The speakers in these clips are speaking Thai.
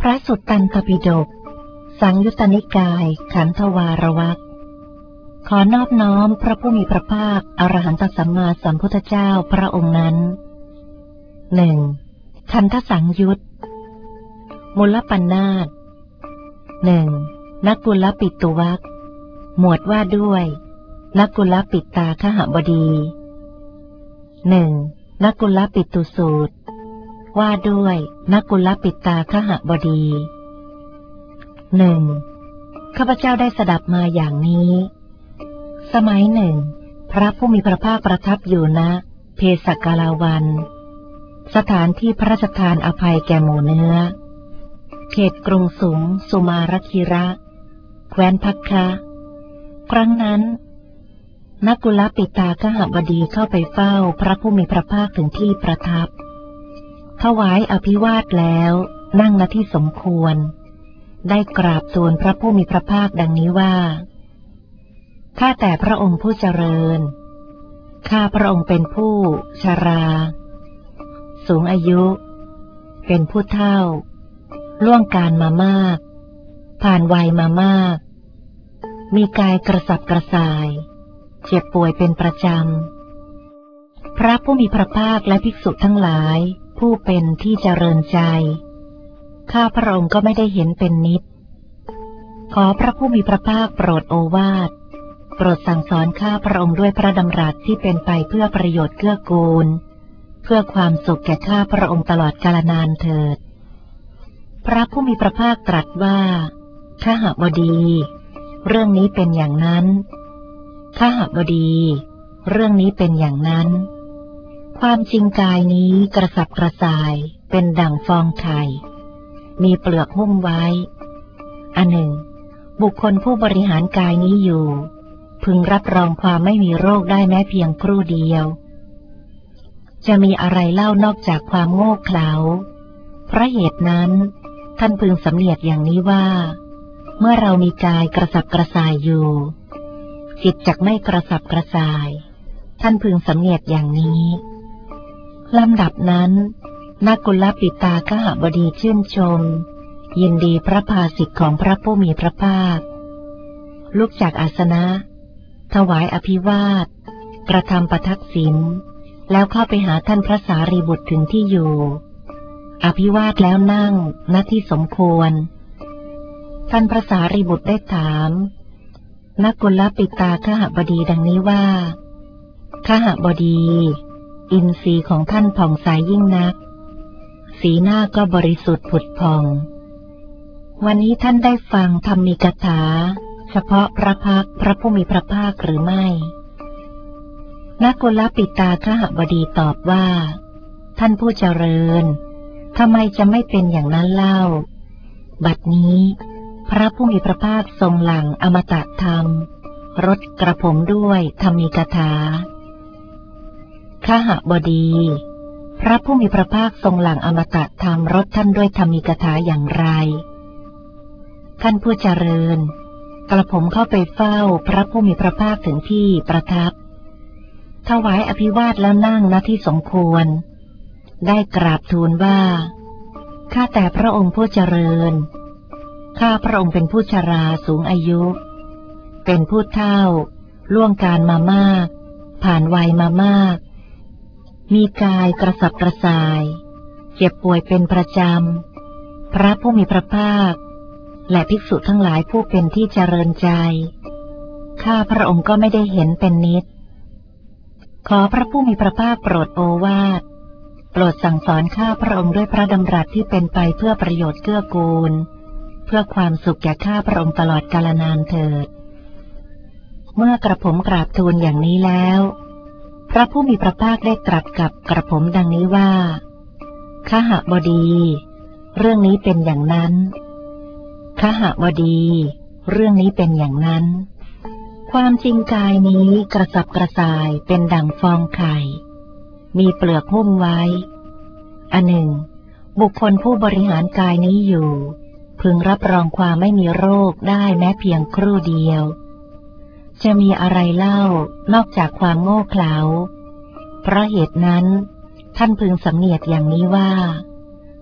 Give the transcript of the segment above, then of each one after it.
ระสุตตันตปิฎกสังยุตตนิกายขันธวารวรรคขอนอบน้อมพระผู้มีพระภาคอรหันตสัมมาสัมพุทธเจ้าพระองค์นั้นหนึ่งคันธสังยุตมูลปัณนาถหนึ่งนกุลปิตุวรรคหมวดว่าด้วยนกุลปิตาคหบดีหนึ่งนกุลปิตุสูตรว่าด้วยนกุลปิตาคหบดีหนึ่งข้าพเจ้าได้สดับมาอย่างนี้สมัยหนึ่งพระผู้มีพระภาคประทับอยู่ณเพสกาลาวันสถานที่พระราชทานอภัยแก่หมู่เนื้อเขตกรุงสุงสุมารคิระแคว้นพักคะครั้งนั้นนกุลปิตาคหบดีเข้าไปเฝ้าพระผู้มีพระภาคถึงที่ประทับถวายอภิวาทแล้วนั่งณที่สมควรได้กราบทูลพระผู้มีพระภาคดังนี้ว่าข้าแต่พระองค์ผู้เจริญข้าพระองค์เป็นผู้ชราสูงอายุเป็นผู้เฒ่าล่วงการมามากผ่านวัยมามากมีกายกระสับกระส่ายเจ็บป่วยเป็นประจำพระผู้มีพระภาคและภิกษุทั้งหลายผู้เป็นที่เจริญใจข้าพระองค์ก็ไม่ได้เห็นเป็นนิจขอพระผู้มีพระภาคโปรดโอวาทโปรดสั่งสอนข้าพระองค์ด้วยพระดำรัสที่เป็นไปเพื่อประโยชน์เกื้อกูลเพื่อความสุขแก่ข้าพระองค์ตลอดกาลนานเถิดพระผู้มีพระภาคตรัสว่าข้าหบดีเรื่องนี้เป็นอย่างนั้นข้าหบดีเรื่องนี้เป็นอย่างนั้นความจริงกายนี้กระสับกระส่ายเป็นดั่งฟองไข่มีเปลือกหุ้มไว้อันหนึ่งบุคคลผู้บริหารกายนี้อยู่พึงรับรองความไม่มีโรคได้แม้เพียงครู่เดียวจะมีอะไรเล่านอกจากความโง่เขลาเพราะเหตุนั้นท่านพึงสำเนียกอย่างนี้ว่าเมื่อเรามีกายกระสับกระส่ายอยู่จิตจักไม่กระสับกระส่ายท่านพึงสำเนียกอย่างนี้ลำดับนั้นนกุลปิตาคหบดีชื่นชมยินดีพระภาสิทธิ์ของพระผู้มีพระภาคลุกจากอาสนะถวายอภิวาทกระทำประทักษิณแล้วเข้าไปหาท่านพระสารีบุตรถึงที่อยู่อภิวาทแล้วนั่งณที่สมควรท่านพระสารีบุตรได้ถามนกุลปิตาคหบดีดังนี้ว่าคหบดีอินทรีย์ของท่านผ่องใสยิ่งนักสีหน้าก็บริสุทธิ์ผุดผ่องวันนี้ท่านได้ฟังธรรมีกถาเฉพาะพระพักตร์พระผู้มีพระภาคหรือไม่นกุลปิตาคหบดีตอบว่าท่านผู้เจริญทำไมจะไม่เป็นอย่างนั้นเล่าบัดนี้พระผู้มีพระภาคทรงหลั่งอมตะธรรมรสกระผมด้วยธรรมีกถาคหบดีพระผู้มีพระภาคทรงหลั่งอมตะธรรมรสท่านด้วยธรรมีกถาอย่างไรท่านผู้เจริญกระผมเข้าไปเฝ้าพระผู้มีพระภาคถึงที่ประทับถวายอภิวาทแล้วนั่งณที่สมควรได้กราบทูลว่าข้าแต่พระองค์ผู้เจริญข้าพระองค์เป็นผู้ชราสูงอายุเป็นผู้เฒ่าล่วงการมามากผ่านวัยมามากมีกายกระสับกระส่ายเจ็บป่วยเป็นประจำพระผู้มีพระภาคและภิกษุทั้งหลายผู้เป็นที่เจริญใจข้าพระองค์ก็ไม่ได้เห็นเป็นนิจขอพระผู้มีพระภาคโปรดโอวาทโปรดสั่งสอนข้าพระองค์ด้วยพระดำรัสที่เป็นไปเพื่อประโยชน์เกื้อกูลเพื่อความสุขแก่ข้าพระองค์ตลอดกาลนานเถิดเมื่อกระผมกราบทูลอย่างนี้แล้วพระผู้มีพระภาคได้ตรัสกับกระผมดังนี้ว่าคหบดีเรื่องนี้เป็นอย่างนั้นคหบดีเรื่องนี้เป็นอย่างนั้นความจริงกายนี้กระสับกระส่ายเป็นดั่งฟองไข่มีเปลือกหุ้มไว้อันหนึ่งบุคคลผู้บริหารกายนี้อยู่พึงรับรองความไม่มีโรคได้แม้เพียงครู่เดียวจะมีอะไรเล่านอกจากความโง่เขลาเพราะเหตุนั้นท่านพึงสำเนียกอย่างนี้ว่า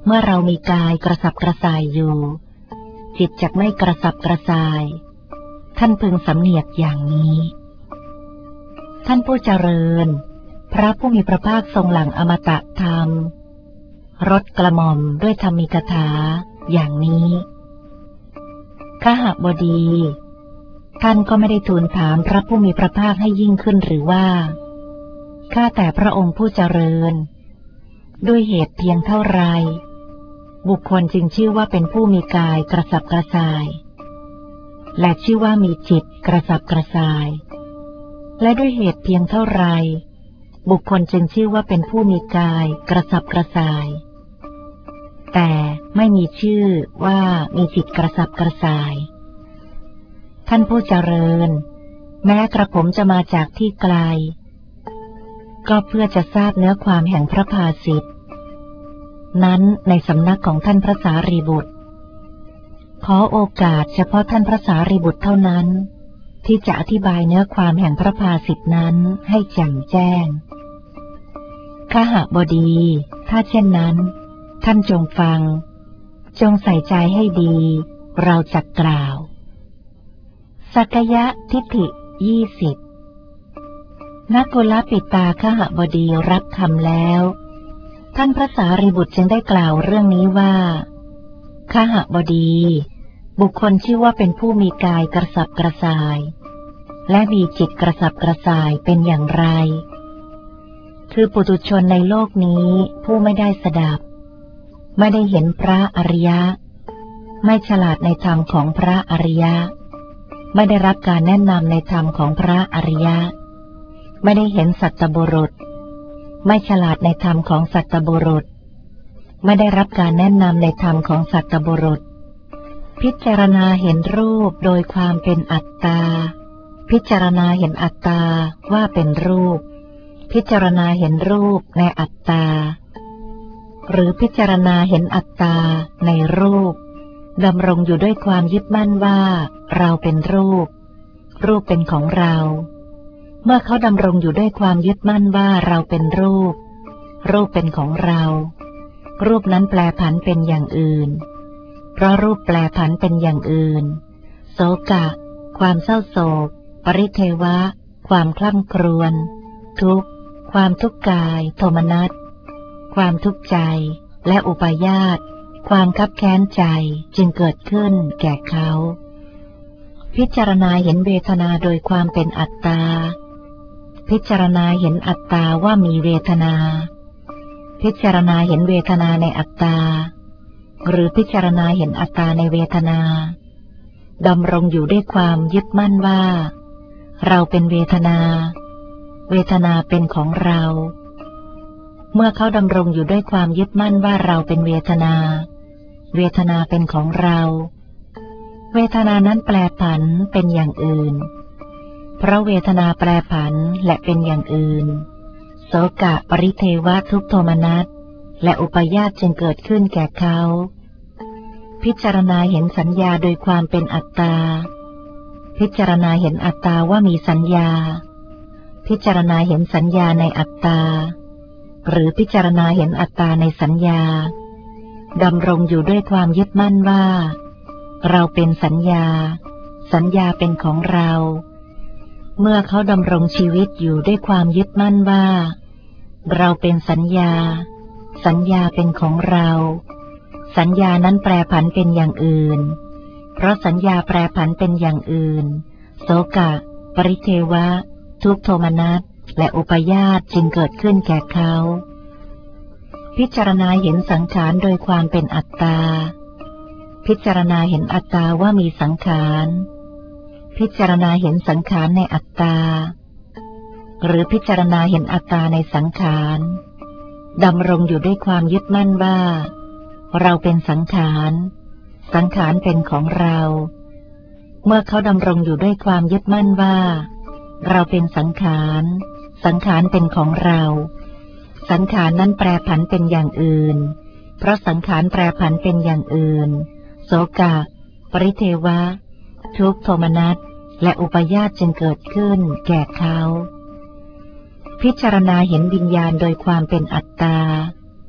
เมื่อเรามีกายกระสับกระส่ายอยู่จิตจักไม่กระสับกระส่ายท่านพึงสำเนียกอย่างนี้ท่านผู้เจริญพระผู้มีพระภาคทรงหลั่งอมตะธรรมรดกระหม่อมด้วยธรรมิกถาอย่างนี้ขหบดีท่านก็ไม่ได้ทูลถามพระผู้มีพระภาคให้ยิ่งขึ้นหรือว่าข้าแต่พระองค์ผู้เจริญด้วยเหตุเพียงเท่าไรบุคคลจึงชื่อว่าเป็นผู้มีกายกระสับกระส่ายและชื่อว่ามีจิตกระสับกระส่ายและด้วยเหตุเพียงเท่าไรบุคคลจึงชื่อว่าเป็นผู้มีกายกระสับกระส่ายแต่ไม่มีชื่อว่ามีจิตกระสับกระส่ายท่านผู้เจริญแม้กระผมจะมาจากที่ไกลก็เพื่อจะทราบเนื้อความแห่งพระภาสิทธินั้นในสำนักของท่านพระสารีบุตรขอโอกาสเฉพาะท่านพระสารีบุตรเท่านั้นที่จะอธิบายเนื้อความแห่งพระภาสิทธินั้นให้แจ่มแจ้งขหบดีถ้าเช่นนั้นท่านจงฟังจงใส่ใจให้ดีเราจะกล่าวสักยะทิฏฐิ20 นกุลปิตาขหบดีรับคำแล้วท่านพระสารีบุตรจึงได้กล่าวเรื่องนี้ว่าขหบดีบุคคลชื่อว่าเป็นผู้มีกายกระสับกระส่ายและมีจิตกระสับกระส่ายเป็นอย่างไรคือปุถุชนในโลกนี้ผู้ไม่ได้สดับไม่ได้เห็นพระอริยะไม่ฉลาดในธรรมของพระอริยะไม่ได้รับการแนะนำในธรรมของพระอริยะไม่ได้เห็นสัตบุรุษไม่ฉลาดในธรรมของสัตบุรุษไม่ได้รับการแนะนำในธรรมของสัตบุรุษพิจารณาเห็นรูปโดยความเป็นอัตตาพิจารณาเห็นอัตตาว่าเป็นรูปพิจารณาเห็นรูปในอัตตาหรือพิจารณาเห็นอัตตาในรูปดำรงอยู่ด้วยความยึดมั่นว่าเราเป็นรูปรูปเป็นของเราเมื่อเขาดำรงอยู่ด้วยความยึดมั่นว่าเราเป็นรูปรูปเป็นของเรารูปนั้นแปรผันเป็นอย่างอื่นเพราะรูปแปรผันเป็นอย่างอื่นโศกะความเศร้าโศกปริเทวะความคล่ำครวญทุกข์ความทุกข์กายโทมนัสความทุกข์ใจและอุปาญาตความคับแค้นใจจึงเกิดขึ้นแก่เขาพิจารณาเห็นเวทนาโดยความเป็นอัตตาพิจารณาเห็นอัตตาว่ามีเวทนาพิจารณาเห็นเวทนาในอัตตาหรือพิจารณาเห็นอัตตาในเวทนาดำรงอยู่ด้วยความยึดมั่นว่าเราเป็นเวทนาเวทนาเป็นของเราเมื่อเขาดำรงอยู่ด้วยความยึดมั่นว่าเราเป็นเวทนาเวทนาเป็นของเราเวทนานั้นแปรผันเป็นอย่างอื่นเพราะเวทนาแปรผันและเป็นอย่างอื่นโสกะปริเทวะทุกข์โทมนัสและอุปาญาตจึงเกิดขึ้นแก่เขาพิจารณาเห็นสัญญาโดยความเป็นอัตตาพิจารณาเห็นอัตตาว่ามีสัญญาพิจารณาเห็นสัญญาในอัตตาหรือพิจารณาเห็นอัตตาในสัญญาดำรงอยู่ด้วยความยึดมั่นว่าเราเป็นสัญญาสัญญาเป็นของเราเมื่อเขาดำรงชีวิตอยู่ด้วยความยึดมั่นว่าเราเป็นสัญญาสัญญาเป็นของเราสัญญานั้นแปรผันเป็นอย่างอื่นเพราะสัญญาแปรผันเป็นอย่างอื่นโสกะปริเทวะทุกข์โทมนัสและอุปาญาตจึงเกิดขึ้นแก่เขาพิจารณาเห็นสังขารโดยความเป็นอัตตาพิจารณาเห็นอัตตาว่ามีสังขารพิจารณาเห็นสังขารในอัตตาหรือพิจารณาเห็นอัตตาในสังขารดำรงอยู่ด้วยความยึดมั่นว่าเราเป็นสังขารสังขารเป็นของเราเมื่อเขาดำรงอยู่ด้วยความยึดมั่นว่าเราเป็นสังขารสังขารเป็นของเราสังขารนั้นแปรผันเป็นอย่างอื่นเพราะสังขารแปรผันเป็นอย่างอื่นโสกะปริเทวะทุกข์โทมนัสและอุปาญาตจึงเกิดขึ้นแก่เขาพิจารณาเห็นวิญญาณโดยความเป็นอัตตา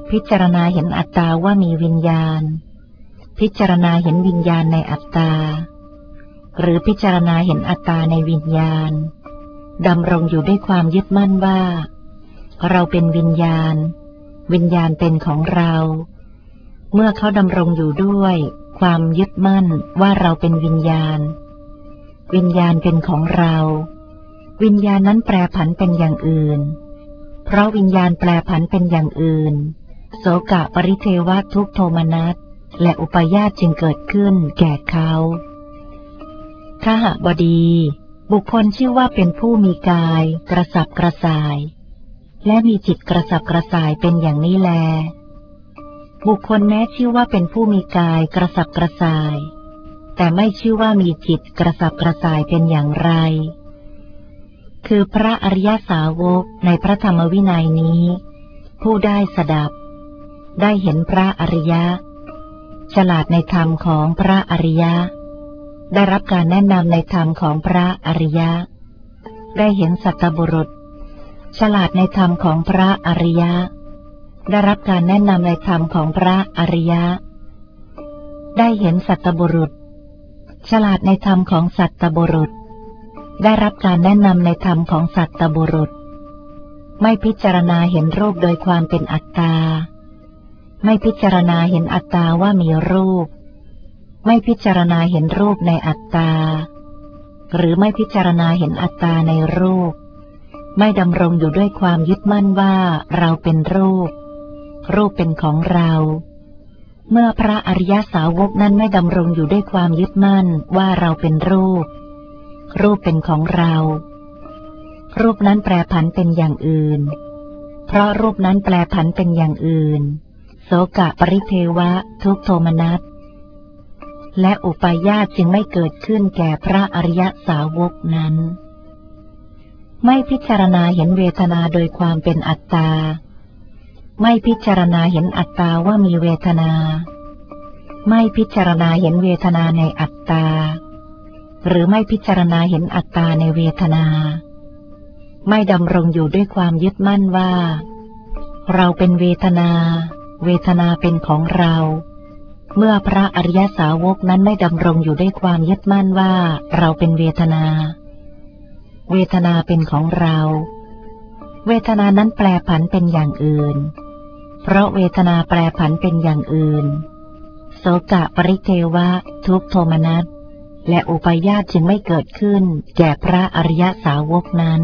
พิจารณาเห็นอัตตาว่ามีวิญญาณพิจารณาเห็นวิญญาณในอัตตาหรือพิจารณาเห็นอัตตาในวิญญาณดำรงอยู่ด้วยความยึดมั่นว่าเราเป็นวิญญาณวิญญาณเป็นของเราเมื่อเขาดำรงอยู่ด้วยความยึดมั่นว่าเราเป็นวิญญาณวิญญาณเป็นของเราวิญญาณนั้นแปรผันเป็นอย่างอื่นเพราะวิญญาณแปรผันเป็นอย่างอื่นโสกะปริเทวะทุกข์โทมนัสและอุปาญาตจึงเกิดขึ้นแก่เขาขหบดีบุคคลชื่อว่าเป็นผู้มีกายกระสับกระส่ายและมีจิตกระสับกระส่ายเป็นอย่างนี้แลบุคคลแม้ชื่อว่าเป็นผู้มีกายกระสับกระส่ายแต่ไม่ชื่อว่ามีจิตกระสับกระส่ายเป็นอย่างไรคือพระอริยสาวกในพระธรรมวินัยนี้ผู้ได้สดับได้เห็นพระอริยะฉลาดในธรรมของพระอริยะได้รับการแนะนำในธรรมของพระอริยะได้เห็นสัตตบุรุษฉลาดในธรรมของพระอริยะได้รับการแนะนำในธรรมของพระอริยะได้เห็นสัตตบุรุษฉลาดในธรรมของสัตตบุรุษได้รับการแนะนำในธรรมของสัตตบุรุษไม่พิจารณาเห็นรูปโดยความเป็นอัตตาไม่พิจารณาเห็นอัตตาว่ามีรูปไม่พิจารณาเห็นรูปในอัตตาหรือไม่พิจารณาเห็นอัตตาในรูปไม่ดำรงอยู่ด้วยความยึดมั่นว่าเราเป็นรูปรูปเป็นของเราเมื่อพระอริยสาวกนั้นไม่ดำรงอยู่ด้วยความยึดมั่นว่าเราเป็นรูปรูปเป็นของเรารูปนั้นแปรผันเป็นอย่างอื่นเพราะรูปนั้นแปรผันเป็นอย่างอื่นโสกะปริเทวะทุกข์โทมนัสและอุปาญาตจึงไม่เกิดขึ้นแก่พระอริยสาวกนั้นไม่พิจารณาเห็นเวทนาโดยความเป็นอัตตาไม่พิจารณาเห็นอัตตาว่ามีเวทนาไม่พิจารณาเห็นเวทนาในอัตตาหรือไม่พิจารณาเห็นอัตตาในเวทนาไม่ดำรงอยู่ด้วยความยึดมั่นว่าเราเป็นเวทนาเวทนาเป็นของเราเมื่อพระอริยสาวกนั้นไม่ดำรงอยู่ด้วยความยึดมั่นว่าเราเป็นเวทนาเวทนาเป็นของเราเวทนานั้นแปรผันเป็นอย่างอื่นเพราะเวทนาแปรผันเป็นอย่างอื่นโสกะปริเทวะทุกข์โทมนัสและอุปาญาตจึงไม่เกิดขึ้นแก่พระอริยสาวกนั้น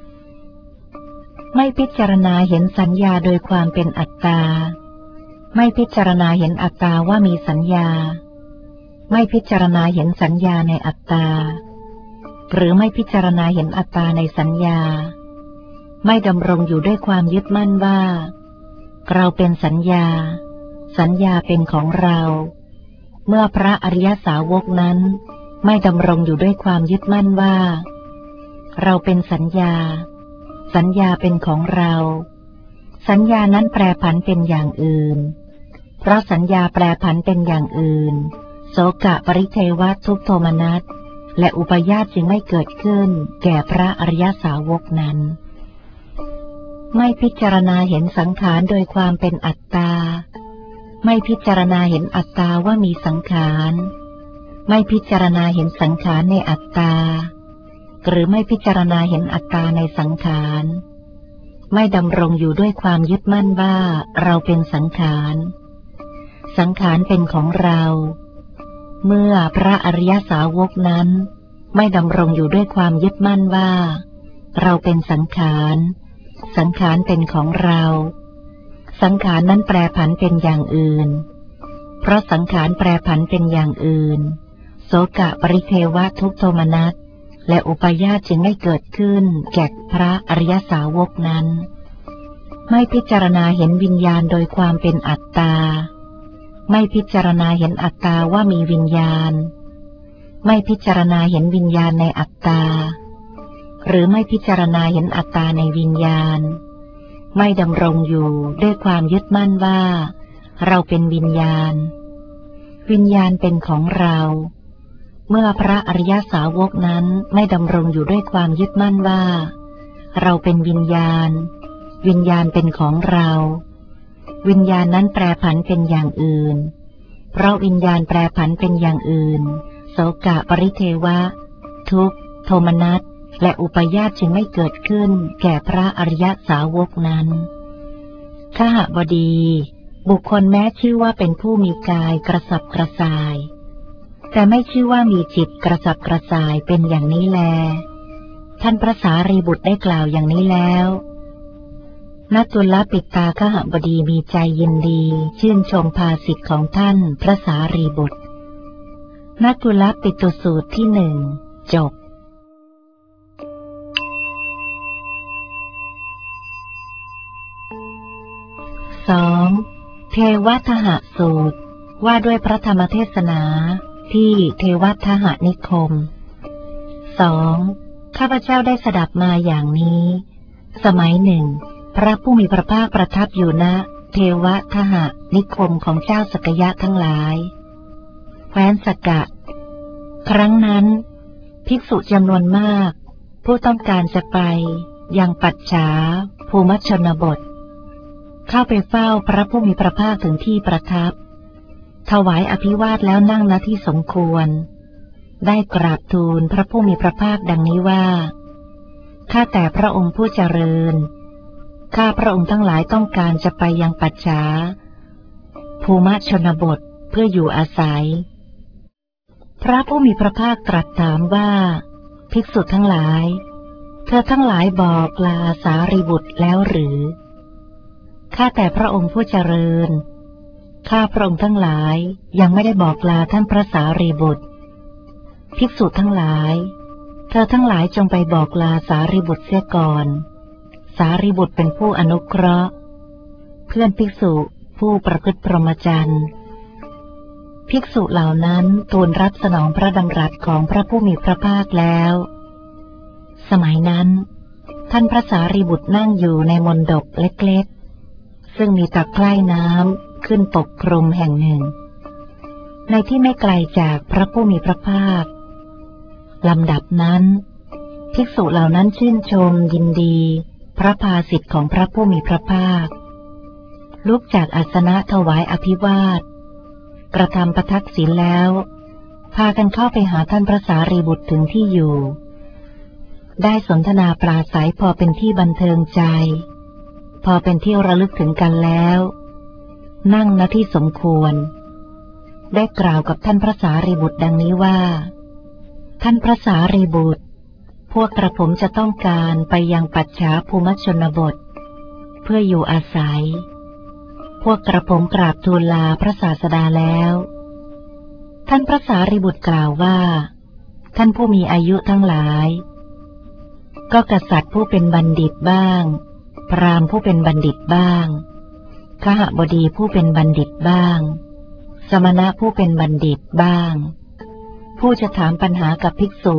ไม่พิจารณาเห็นสัญญาโดยความเป็นอัตตาไม่พิจารณาเห็นอัตตาว่ามีสัญญาไม่พิจารณาเห็นสัญญาในอัตตาหรือไม่พิจารณาเห็นอัตตาในสัญญาไม่ดำรงอยู่ด้วยความยึดมั่นว่าเราเป็นสัญญาสัญญาเป็นของเราเมื่อพระอริยสาวกนั้นไม่ดำรงอยู่ด้วยความยึดมั่นว่าเราเป็นสัญญาสัญญาเป็นของเราสัญญานั้นแปรผันเป็นอย่างอื่นเพราะสัญญาแปรผันเป็นอย่างอื่นโสกะปริเทวะทุกข์โทมนัสและอุปาญาตจึงไม่เกิดขึ้นแก่พระอริยสาวกนั้นไม่พิจารณาเห็นสังขารโดยความเป็นอัตตาไม่พิจารณาเห็นอัตตาว่ามีสังขารไม่พิจารณาเห็นสังขารในอัตตาหรือไม่พิจารณาเห็นอัตตาในสังขารไม่ดำรงอยู่ด้วยความยึดมั่นว่าเราเป็นสังขารสังขารเป็นของเราเมื่อพระอริยสาวกนั้นไม่ดำรงอยู่ด้วยความยึดมั่นว่าเราเป็นสังขารสังขารเป็นของเราสังขารนั้นแปรผันเป็นอย่างอื่นเพราะสังขารแปรผันเป็นอย่างอื่นโสกะปริเทวะทุกข์โทมนัสและอุปาญาตจึงไม่เกิดขึ้นแก่พระอริยสาวกนั้นไม่พิจารณาเห็นวิญญาณโดยความเป็นอัตตาไม่พิจารณาเห็นอัตตาว่ามีวิญญาณไม่พิจารณาเห็นวิญญาณในอัตตาหรือไม่พิจารณาเห็นอัตตาในวิญญาณไม่ดำรงอยู่ด้วยความยึดมั่นว่าเราเป็นวิญญาณวิญญาณเป็นของเราเมื่อพระอริยสาวกนั้นไม่ดำรงอยู่ด้วยความยึดมั่นว่าเราเป็นวิญญาณวิญญาณเป็นของเราวิญญาณนั้นแปรผันเป็นอย่างอื่นเพราะวิญญาณแปรผันเป็นอย่างอื่นโสกะปริเทวะทุกข์โทมนัสและอุปาทจึงไม่เกิดขึ้นแก่พระอริยสาวกนั้นขหบดีบุคคลแม้ชื่อว่าเป็นผู้มีกายกระสับกระส่ายแต่ไม่ชื่อว่ามีจิตกระสับกระส่ายเป็นอย่างนี้แลท่านพระสารีบุตรได้กล่าวอย่างนี้แล้วณจุลปิตาขหบดีมีใจยินดีชื่นชมภาษิตของท่านพระสารีบุตรณจุลปิตุสูตรที่หนึ่งจบ2. เทวทหสูตรว่าด้วยพระธรรมเทศนาที่เทวทหนิคม 2. ข้าพเจ้าได้สดับมาอย่างนี้สมัยหนึ่งพระผู้มีพระภาคประทับอยู่ณเทวทหนิคมของเจ้าสักยะทั้งหลายแคว้นสกะครั้งนั้นภิกษุจำนวนมากผู้ต้องการจะไปยังปัจฉาภูมิชนบทเข้าไปเฝ้าพระผู้มีพระภาคถึงที่ประทับถวายอภิวาทแล้วนั่งณที่สมควรได้กราบทูลพระผู้มีพระภาคดังนี้ว่าข้าแต่พระองค์ผู้เจริญข้าพระองค์ทั้งหลายต้องการจะไปยังปัจฉาภูมิชนบทเพื่ออยู่อาศัยพระผู้มีพระภาคตรัสถามว่าภิกษุทั้งหลายเธอทั้งหลายบอกลาสารีบุตรแล้วหรือข้าแต่พระองค์ผู้เจริญข้าพระองค์ทั้งหลายยังไม่ได้บอกลาท่านพระสารีบุตรภิกษุทั้งหลายเธอทั้งหลายจงไปบอกลาสารีบุตรเสียก่อนสารีบุตรเป็นผู้อนุเคราะห์เพื่อนภิกษุผู้ประพฤติพรหมจรรย์ภิกษุเหล่านั้นทูลรับสนองพระดำรัสของพระผู้มีพระภาคแล้วสมัยนั้นท่านพระสารีบุตรนั่งอยู่ในมณฑปเล็กๆซึ่งมีตะไคร่น้ำขึ้นปกคลุมแห่งหนึ่งในที่ไม่ไกลจากพระผู้มีพระภาคลำดับนั้นภิกษุเหล่านั้นชื่นชมยินดีพระภาสิทธิ์ของพระผู้มีพระภาคลุกจากอาสนะถวายอภิวาทกระทำประทักษิณแล้วพากันเข้าไปหาท่านพระสารีบุตรถึงที่อยู่ได้สนทนาปราศัยพอเป็นที่บันเทิงใจพอเป็นที่ระลึกถึงกันแล้วนั่งณที่สมควรได้กล่าวกับท่านพระสารีบุตรดังนี้ว่าท่านพระสารีบุตรพวกกระผมจะต้องการไปยังปัจฉาภูมิชนบทเพื่ออยู่อาศัยพวกกระผมกราบทูลลาพระศาสดาแล้วท่านพระสารีบุตรกล่าวว่าท่านผู้มีอายุทั้งหลายก็กษัตริย์ผู้เป็นบัณฑิตบ้างพราหมณ์ผู้เป็นบัณฑิตบ้างขหบดีผู้เป็นบัณฑิตบ้างสมณะผู้เป็นบัณฑิตบ้างผู้จะถามปัญหากับภิกษุ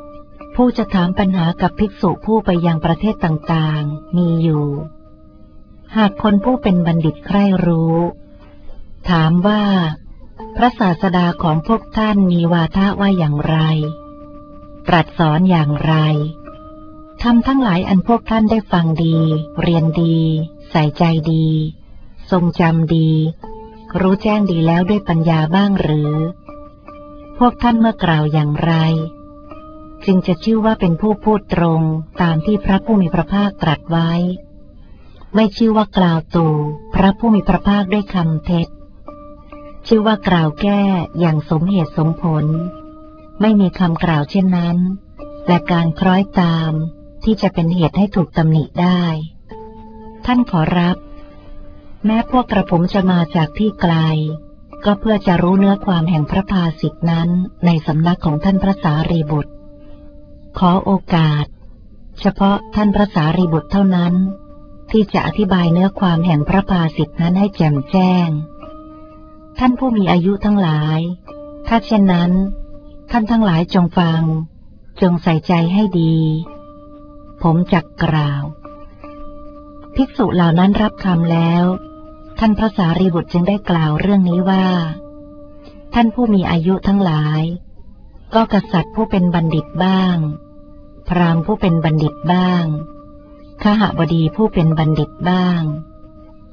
ผู้ไปยังประเทศต่างๆมีอยู่หากคนผู้เป็นบัณฑิตใคร่รู้ถามว่าพระศาสดาของพวกท่านมีวาทะว่าอย่างไรตรัสสอนอย่างไรธรรมทั้งหลายอันพวกท่านได้ฟังดีเรียนดีใส่ใจดีทรงจำดีรู้แจ้งดีแล้วด้วยปัญญาบ้างหรือพวกท่านเมื่อกล่าวอย่างไรจึงจะชื่อว่าเป็นผู้พูดตรงตามที่พระผู้มีพระภาคตรัสไว้ไม่ชื่อว่ากล่าวตู่พระผู้มีพระภาคด้วยคำเท็จชื่อว่ากล่าวแก้อย่างสมเหตุสมผลไม่มีคำกล่าวเช่นนั้นและการคล้อยตามที่จะเป็นเหตุให้ถูกตำหนิได้ท่านขอรับแม้พวกกระผมจะมาจากที่ไกลก็เพื่อจะรู้เนื้อความแห่งพระภาสิทธินั้นในสำนักของท่านพระสารีบุตรขอโอกาสเฉพาะท่านพระสารีบุตรเท่านั้นที่จะอธิบายเนื้อความแห่งพระภาสิทธินั้นให้แจ่มแจ้งท่านผู้มีอายุทั้งหลายถ้าเช่นนั้นท่านทั้งหลายจงฟังจงใส่ใจให้ดีผมจักกล่าวภิกษุเหล่านั้นรับคำแล้วท่านพระสารีบุตรจึงได้กล่าวเรื่องนี้ว่าท่านผู้มีอายุทั้งหลายก็กษัตริย์ผู้เป็นบัณฑิตบ้างพราหมณ์ผู้เป็นบัณฑิตบ้างขหบดีผู้เป็นบัณฑิตบ้าง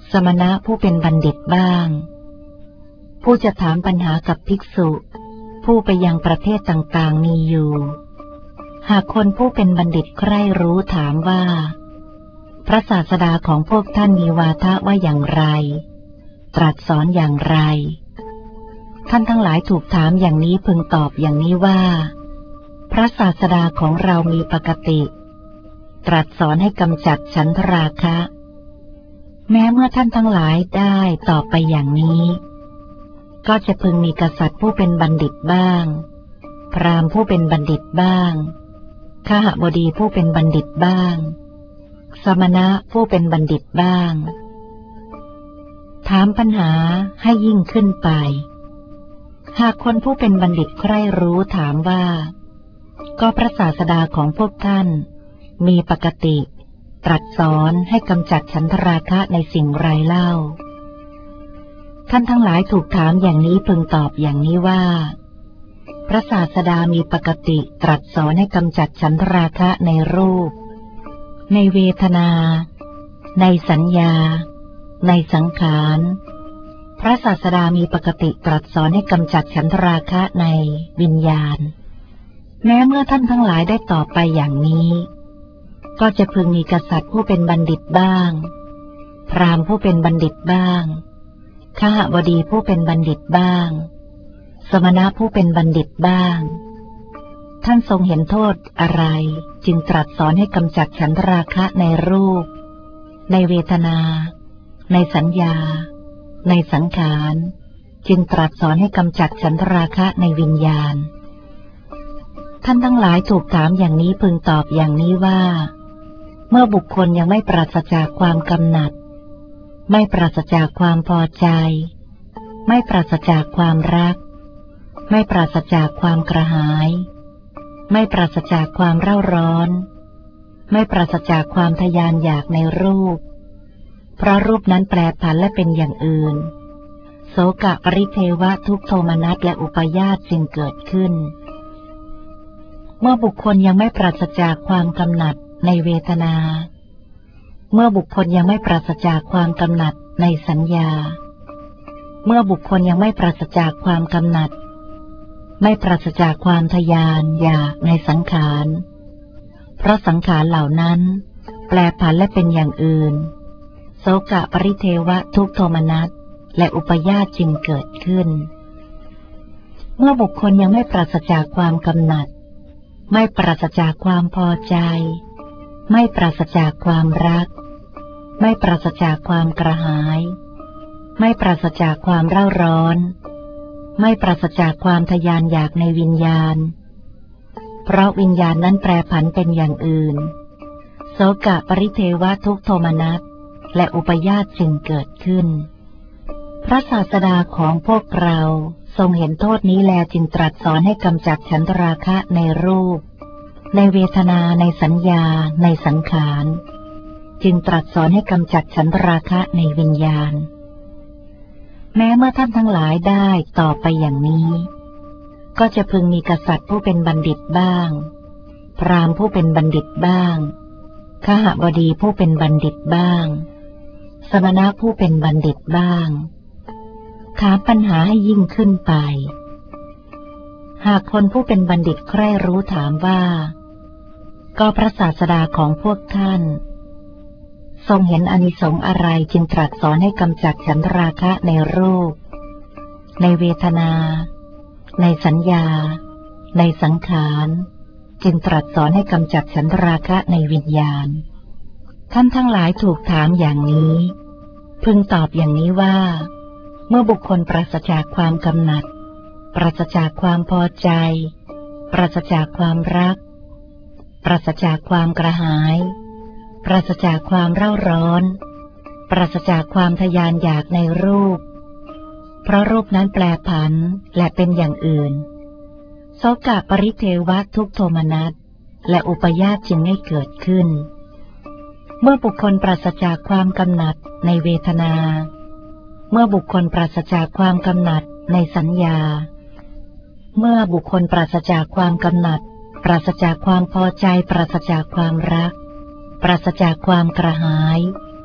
สมณะผู้เป็นบัณฑิตบ้างผู้จะถามปัญหากับภิกษุผู้ไปยังประเทศต่างๆมีอยู่หากคนผู้เป็นบัณฑิตใคร่รู้ถามว่าพระศาสดาของพวกท่านมีวาทะว่าอย่างไรตรัสสอนอย่างไรท่านทั้งหลายถูกถามอย่างนี้พึงตอบอย่างนี้ว่าพระศาสดาของเรามีปกติตรัสสอนให้กำจัดฉันทราคะแม้เมื่อท่านทั้งหลายได้ตอบไปอย่างนี้ก็จะพึงมีกษัตริย์ผู้เป็นบัณฑิตบ้างพราหมณ์ผู้เป็นบัณฑิตบ้างขหบดีผู้เป็นบัณฑิตบ้างสมณะผู้เป็นบัณฑิตบ้างถามปัญหาให้ยิ่งขึ้นไปหากคนผู้เป็นบัณฑิตใคร่รู้ถามว่าก็พระศาสดาของพวกท่านมีปกติตรัสสอนให้กำจัดฉันทราคะในสิ่งไรเล่าท่านทั้งหลายถูกถามอย่างนี้พึงตอบอย่างนี้ว่าพระศาสดามีปกติตรัสสอนให้กำจัดฉันทราคะในรูปในเวทนาในสัญญาในสังขารพระศาสดามีปกติตรัสสอนให้กำจัดฉันทราคะในวิญญาณแม้เมื่อท่านทั้งหลายได้ตอบไปอย่างนี้ก็จะพึงมีกษัตริย์ผู้เป็นบัณฑิตบ้างพราหมณ์ผู้เป็นบัณฑิตบ้างขหบดีผู้เป็นบัณฑิตบ้างสมณะผู้เป็นบัณฑิตบ้างท่านทรงเห็นโทษอะไรจึงตรัสสอนให้กำจัดฉันทราคะในรูปในเวทนาในสัญญาในสังขารจึงตรัสสอนให้กำจัดฉันทราคะในวิญญาณท่านทั้งหลายถูกถามอย่างนี้พึงตอบอย่างนี้ว่าเมื่อบุคคลยังไม่ปราศจากความกำหนัดไม่ปราศจากความพอใจไม่ปราศจากความรักไม่ปราศจากความกระหายไม่ปราศจากความเร่าร้อนไม่ปราศจากความทยานอยากในรูปเพราะรูปนั้นแปรผันและเป็นอย่างอื่นโสกะปริเทวะทุกขโทมนัสและอุปาญาสจึงเกิดขึ้นเมื่อบุคคลยังไม่ปราศจากความกำหนัดในเวทนาเมื่อบุคคลยังไม่ปราศจากความกำหนัดในสัญญาเมื่อบุคคลยังไม่ปราศจากความกำหนัดไม่ปราศจากความทยานอยากในสังขารเพราะสังขารเหล่านั้นแปรผันและเป็นอย่างอื่นโสกะปริเทวะทุกขโทมนัสและอุปาญาสจึงเกิดขึ้นเมื่อบุคคลยังไม่ปราศจากความกำหนัดไม่ปราศจากความพอใจไม่ปราศจากความรักไม่ปราศจากความกระหายไม่ปราศจากความเร่าร้อนไม่ปราศจากความทยานอยากในวิญญาณเพราะวิญญาณนั้นแปรผันเป็นอย่างอื่นโสกะปริเทวะทุกขโทมนัสและอุปาญาสจึงเกิดขึ้นพระศาสดาของพวกเราทรงเห็นโทษนี้แลจึงตรัสสอนให้กำจัดฉันทราคะในรูปในเวทนาในสัญญาในสังขารจึงตรัสสอนให้กำจัดฉันทราคะในวิญญาณแม้เมื่อท่านทั้งหลายได้ตอบไปอย่างนี้ก็จะพึงมีกษัตริย์ผู้เป็นบัณฑิตบ้างพราหมณ์ผู้เป็นบัณฑิตบ้างขหบดีผู้เป็นบัณฑิตบ้างสมณะผู้เป็นบัณฑิตบ้างถามปัญหาให้ยิ่งขึ้นไปหากคนผู้เป็นบัณฑิตใคร่รู้ถามว่าก็พระศาสดาของพวกท่านทรงเห็นอานิสงส์อะไรจึงตรัสสอนให้กำจัดฉันทราคะในรูปในเวทนาในสัญญาในสังขารจึงตรัสสอนให้กำจัดฉันทราคะในวิญญาณท่านทั้งหลายถูกถามอย่างนี้พึงตอบอย่างนี้ว่าเมื่อบุคคลปราศจากความกำหนัดปราศจากความพอใจปราศจากความรักปราศจากความกระหายปราศจากความเร่าร้อนปราศจากความทยานอยากในรูปเพราะรูปนั้นแปรผันและเป็นอย่างอื่นโสกะปริเทวะทุกขโทมนัสและอุปาญาสจึงไม่เกิดขึ้นเมื่อบุคคลปราศจากความกำหนัดในเวทนาเมื่อบุคคลปราศจากความกำหนัดในสัญญาเมื่อบุคคลปราศจากความกำหนัดปราศจากความพอใจปราศจากความรักปราศจากความกระหาย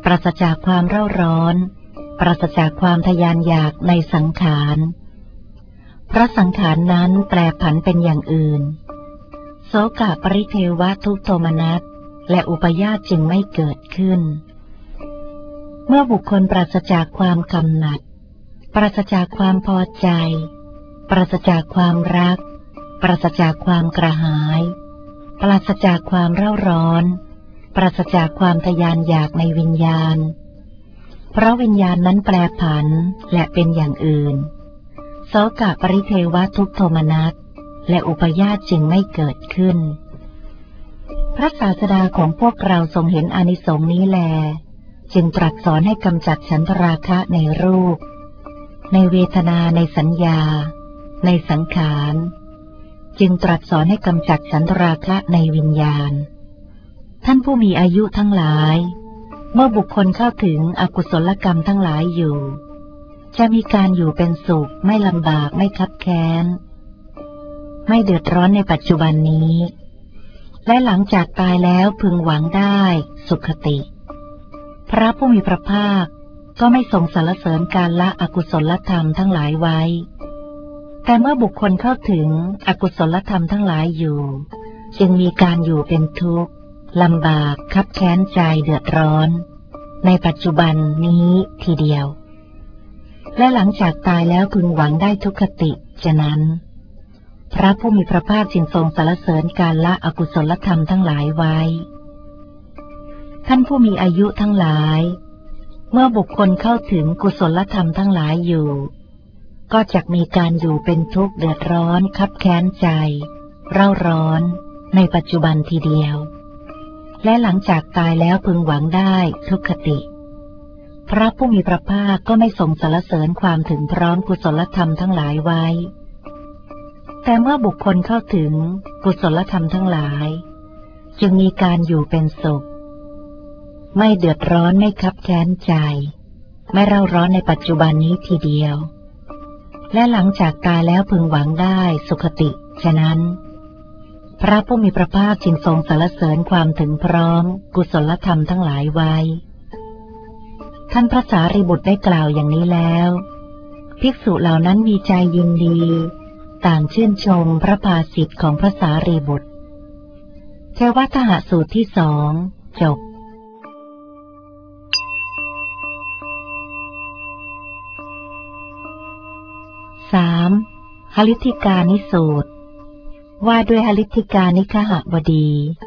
ปราศจากความเร่าร้อนปราศจากความทะยานอยากในสังขารเพราะสังขารนั้นแปรผันเป็นอย่างอื่นโสกะปริเทวะทุกโทมนัสและอุปยาสจึงไม่เกิดขึ้นเมื่อบุคคลปราศจากความกำหนัดปราศจากความพอใจปราศจากความรักปราศจากความกระหายปราศจากความเร่าร้อนปราศจากความทะยานอยากในวิญญาณเพราะวิญญาณนั้นแปรผันและเป็นอย่างอื่นโสกะปริเทวะทุกโทมนัสและอุปยาสจึงไม่เกิดขึ้นพระศาสดาของพวกเราทรงเห็นอานิสงส์นี้แลจึงตรัสสอนให้กำจัดฉันทราคะในรูปในเวทนาในสัญญาในสังขารจึงตรัสสอนให้กำจัดฉันทราคะในวิญญาณท่านผู้มีอายุทั้งหลายเมื่อบุคคลเข้าถึงอกุศลกรรมทั้งหลายอยู่จะมีการอยู่เป็นสุขไม่ลำบากไม่คับแค้นไม่เดือดร้อนในปัจจุบันนี้และหลังจากตายแล้วพึงหวังได้สุขติพระผู้มีพระภาคก็ไม่ทรงสรรเสริญการละอกุศลธรรมทั้งหลายไว้แต่เมื่อบุคคลเข้าถึงอกุศลธรรมทั้งหลายอยู่จึงมีการอยู่เป็นทุกข์ลำบากคับแค้นใจเดือดร้อนในปัจจุบันนี้ทีเดียวและหลังจากตายแล้วพึงหวังได้ทุกขติฉะนั้นพระผู้มีพระภาคจึงทรงสรรเสริญการละอกุศลธรรมทั้งหลายไว้ท่านผู้มีอายุทั้งหลายเมื่อบุคคลเข้าถึงกุศลธรรมทั้งหลายอยู่ก็จักมีการอยู่เป็นทุกข์เดือดร้อนคับแค้นใจเร่าร้อนในปัจจุบันทีเดียวและหลังจากตายแล้วพึงหวังได้ทุกขติพระผู้มีพระภาคก็ไม่ทรงสรรเสริญความถึงพร้อมกุศลธรรมทั้งหลายไว้แต่เมื่อบุคคลเข้าถึงกุศลธรรมทั้งหลายจึงมีการอยู่เป็นสุขไม่เดือดร้อนไม่คับแค้นใจไม่เร่าร้อนในปัจจุบันนี้ทีเดียวและหลังจากตายแล้วพึงหวังได้สุขติฉะนั้นพระผู้มีพระภาคจึงทรงสรรเสริญความถึงพร้อมกุศลธรรมทั้งหลายไว้ท่านพระสารีบุตรได้กล่าวอย่างนี้แล้วภิกษุเหล่านั้นมีใจยินดีต่างชื่นชมพระภาสิทธิ์ของพระสารีบุตรเทวทหสูตรที่2จบ3. หฤทธิกานิสูตรว่าด้วยหฤทธิกานิคหบดี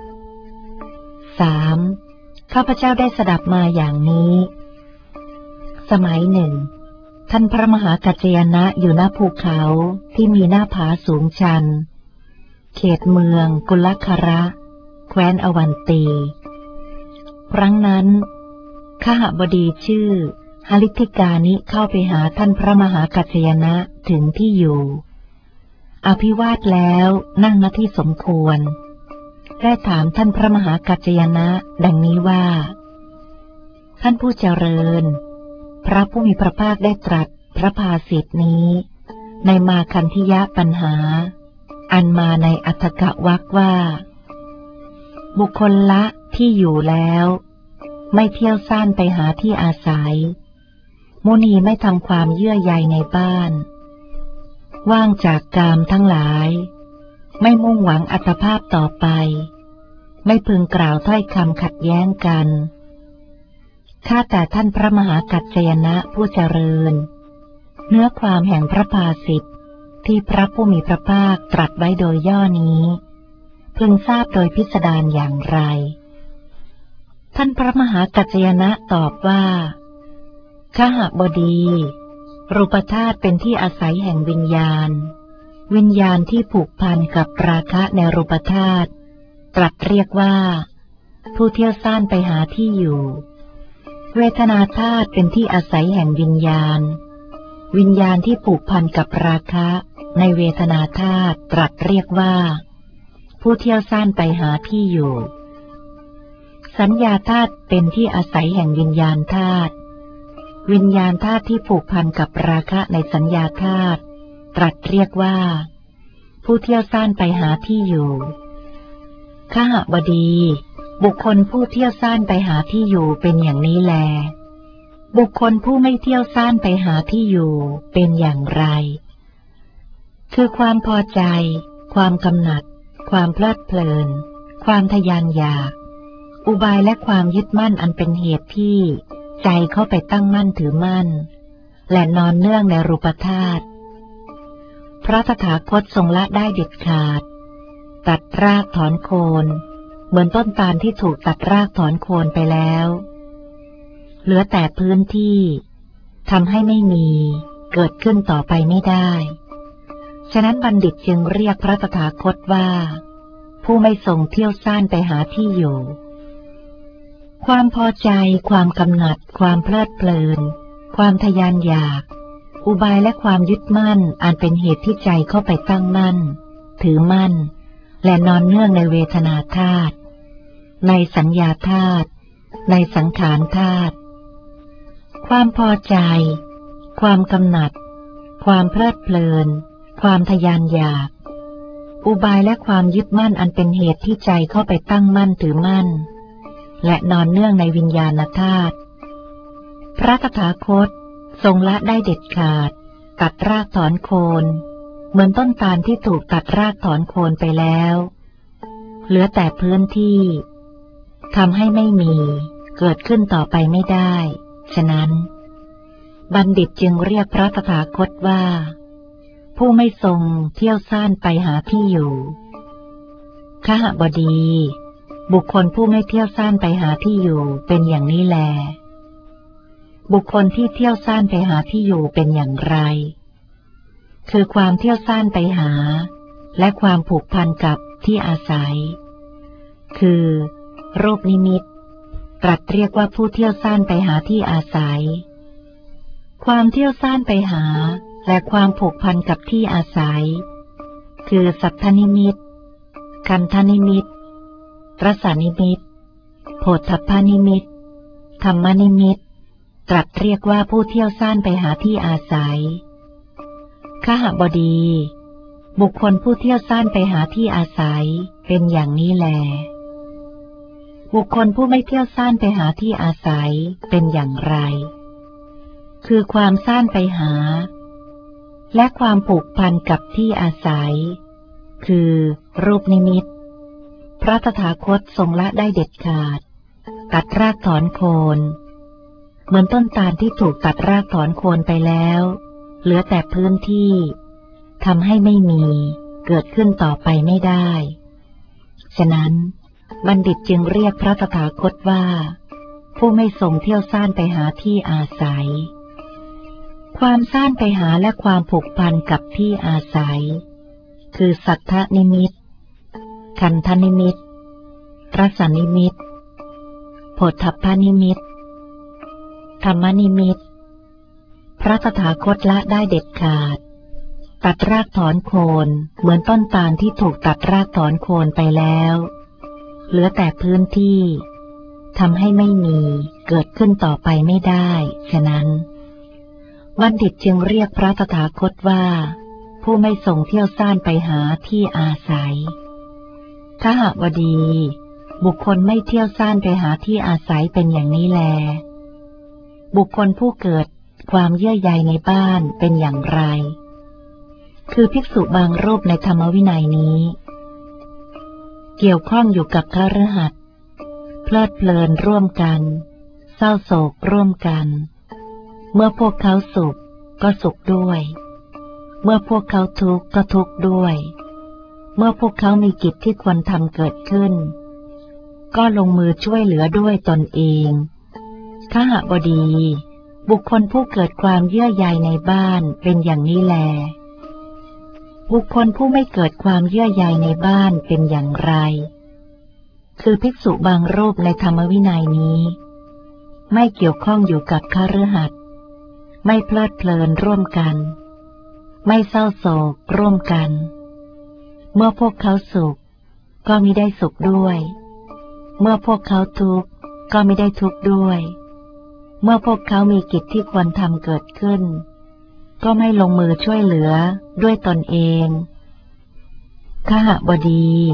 3. ข้าพเจ้าได้สดับมาอย่างนี้สมัยหนึ่งท่านพระมหากัจจยนะอยู่ณภูเขาที่มีหน้าผาสูงชันเขตเมืองกุลคระแคว้นอวันตีครั้งนั้นคหบดีชื่อหฤทธิกานิเข้าไปหาท่านพระมหากัจจยนะถึงที่อยู่อภิวาทแล้วนั่งณที่สมควรได้ถามท่านพระมหากัจจยนะดังนี้ว่าท่านผู้เจริญพระผู้มีพระภาคได้ตรัสพระภาสิทธินี้ในมาคันธิยะปัญหาอันมาในอัฏฐกวรรคว่าบุคคลละที่อยู่แล้วไม่เที่ยวซ่านไปหาที่อาศัยมุนีไม่ทำความเยื่อใยในบ้านว่างจากกามทั้งหลายไม่มุ่งหวังอัตภาพต่อไปไม่พึงกล่าวถ้อยคำขัดแย้งกันข้าแต่ท่านพระมหากัจจยนะผู้เจริญเนื้อความแห่งพระภาสิทธิ์ที่พระผู้มีพระภาคตรัสไว้โดยย่อนี้พึงทราบโดยพิสดารอย่างไรท่านพระมหากัจจยนะตอบว่าขหบดีรูปธาตุเป็นที่อาศัยแห่งวิญญาณวิญญาณที่ผูกพันกับราคะในรูปธาตุตรัสเรียกว่าผู้เที่ยวซ่านไปหาที่อยู่เวทนาธาตุเป็นที่อาศัยแห่งวิญญาณวิญญาณที่ผูกพันกับราคะในเวทนาธาตุตรัสเรียกว่าผู้เที่ยวซ่านไปหาที่อยู่สัญญาธาตุเป็นที่อาศัยแห่งวิญญาณธาตุวิญญาณธาตุที่ผูกพันกับราคะในสัญญาธาตุตรัสเรียกว่าผู้เที่ยวซ่านไปหาที่อยู่ขหบดีบุคคลผู้เที่ยวซ่านไปหาที่อยู่เป็นอย่างนี้แลบุคคลผู้ไม่เที่ยวซ่านไปหาที่อยู่เป็นอย่างไรคือความพอใจความกำหนัดความเพลิดเพลินความทยานอยากอุบายและความยึดมั่นอันเป็นเหตุที่ใจเข้าไปตั้งมั่นถือมั่นและนอนเนื่องในรูปธาตุพระตถาคตทรงละได้เด็ดขาดตัดรากถอนโคนเหมือนต้นตาลที่ถูกตัดรากถอนโคนไปแล้วเหลือแต่พื้นที่ทำให้ไม่มีเกิดขึ้นต่อไปไม่ได้ฉะนั้นบัณฑิตจึงเรียกพระตถาคตว่าผู้ไม่ทรงเที่ยวซ่านไปหาที่อยู่ความพอใจความกำหนัดความเพลิดเพลินความทยานอยากอุบายและความยึดมั่นอันเป็นเหตุที่ใจเข้าไปตั้งมั่นถือมั่นและนอนเนื่องในเวทนาธาตุในสัญญาธาตุในสังขารธาตุความพอใจความกำหนัดความเพลิดเพลินความทยานอยากอุบายและความยึดมั่นอันเป็นเหตุที่ใจเข้าไปตั้งมั่นถือมั่นและนอนเนื่องในวิญญาณธาตุพระตถาคตทรงละได้เด็ดขาดตัดรากถอนโคนเหมือนต้นตาลที่ถูกตัดรากถอนโคนไปแล้วเหลือแต่พื้นที่ทำให้ไม่มีเกิดขึ้นต่อไปไม่ได้ฉะนั้นบัณฑิตจึงเรียกพระตถาคตว่าผู้ไม่ทรงเที่ยวซ่านไปหาที่อยู่ขหบดีบุคคลผู้ไม่เที่ยวซ่านไปหาที่อยู่เป็นอย่างนี้แลบุคคลที่เที่ยวซ่านไปหาที่อยู่เป็นอย่างไรคือความเที่ยวซ่านไปหาและความผูกพันกับที่อาศัยคือรูปนิมิตตรัสเรียกว่าผู้เที่ยวซ่านไปหาที่อาศัยความเที่ยวซ่านไปหาและความผูกพันกับที่อาศัยคือสัทธนิมิตคันธนิมิตรสนิมิตโผฏฐัพพนิมิตธรรมนิมิตตรัสเรียกว่าผู้เที่ยวซ่านไปหาที่อาศัยขหบดีบุคคลผู้เที่ยวซ่านไปหาที่อาศัยเป็นอย่างนี้แลบุคคลผู้ไม่เที่ยวซ่านไปหาที่อาศัยเป็นอย่างไรคือความซ่านไปหาและความผูกพันกับที่อาศัยคือรูปนิมิตพระตถาคตทรงละได้เด็ดขาดตัดรากถอนโคนเหมือนต้นตาลที่ถูกตัดรากถอนโคนไปแล้วเหลือแต่พื้นที่ทำให้ไม่มีเกิดขึ้นต่อไปไม่ได้ฉะนั้นบัณฑิตจึงเรียกพระตถาคตว่าผู้ไม่ทรงเที่ยวซ่านไปหาที่อาศัยความซ่านไปหาและความผูกพันกับที่อาศัยคือสัทธนิมิตคันธนิมิตรสนิมิตโผฏฐัพพนิมิตธรรมนิมิตพระตถาคตละได้เด็ดขาดตัดรากถอนโคนเหมือนต้นตาลที่ถูกตัดรากถอนโคนไปแล้วเหลือแต่พื้นที่ทำให้ไม่มีเกิดขึ้นต่อไปไม่ได้ฉะนั้นบัณฑิตจึงเรียกพระตถาคตว่าผู้ไม่ทรงเที่ยวซ่านไปหาที่อาศัยขหบดีบุคคลไม่เที่ยวซ่านไปหาที่อาศัยเป็นอย่างนี้แลบุคคลผู้เกิดความเยื่อใยในบ้านเป็นอย่างไรคือภิกษุบางรูปในธรรมวินัยนี้เกี่ยวข้องอยู่กับคฤหัสถ์เพลิดเพลินร่วมกันเศร้าโศกร่วมกันเมื่อพวกเขาสุขก็สุขด้วยเมื่อพวกเขาทุกข์ก็ทุกข์ด้วยเมื่อพวกเขามีกิจที่ควรทำเกิดขึ้นก็ลงมือช่วยเหลือด้วยตนเองขหบดีบุคคลผู้เกิดความเยื่อใยในบ้านเป็นอย่างนี้แลบุคคลผู้ไม่เกิดความเยื่อใยในบ้านเป็นอย่างไรคือภิกษุบางรูปในธรรมวินัยนี้ไม่เกี่ยวข้องอยู่กับคฤหัสถ์ไม่เพลิดเพลินร่วมกันไม่เศร้าโศกร่วมกันเมื่อพวกเขาสุขก็มิได้สุขด้วยเมื่อพวกเขาทุกข์ก็มิได้ทุกข์ด้วยเมื่อพวกเขามีกิจที่ควรทำเกิดขึ้นก็ไม่ลงมือช่วยเหลือด้วยตนเองขหบดี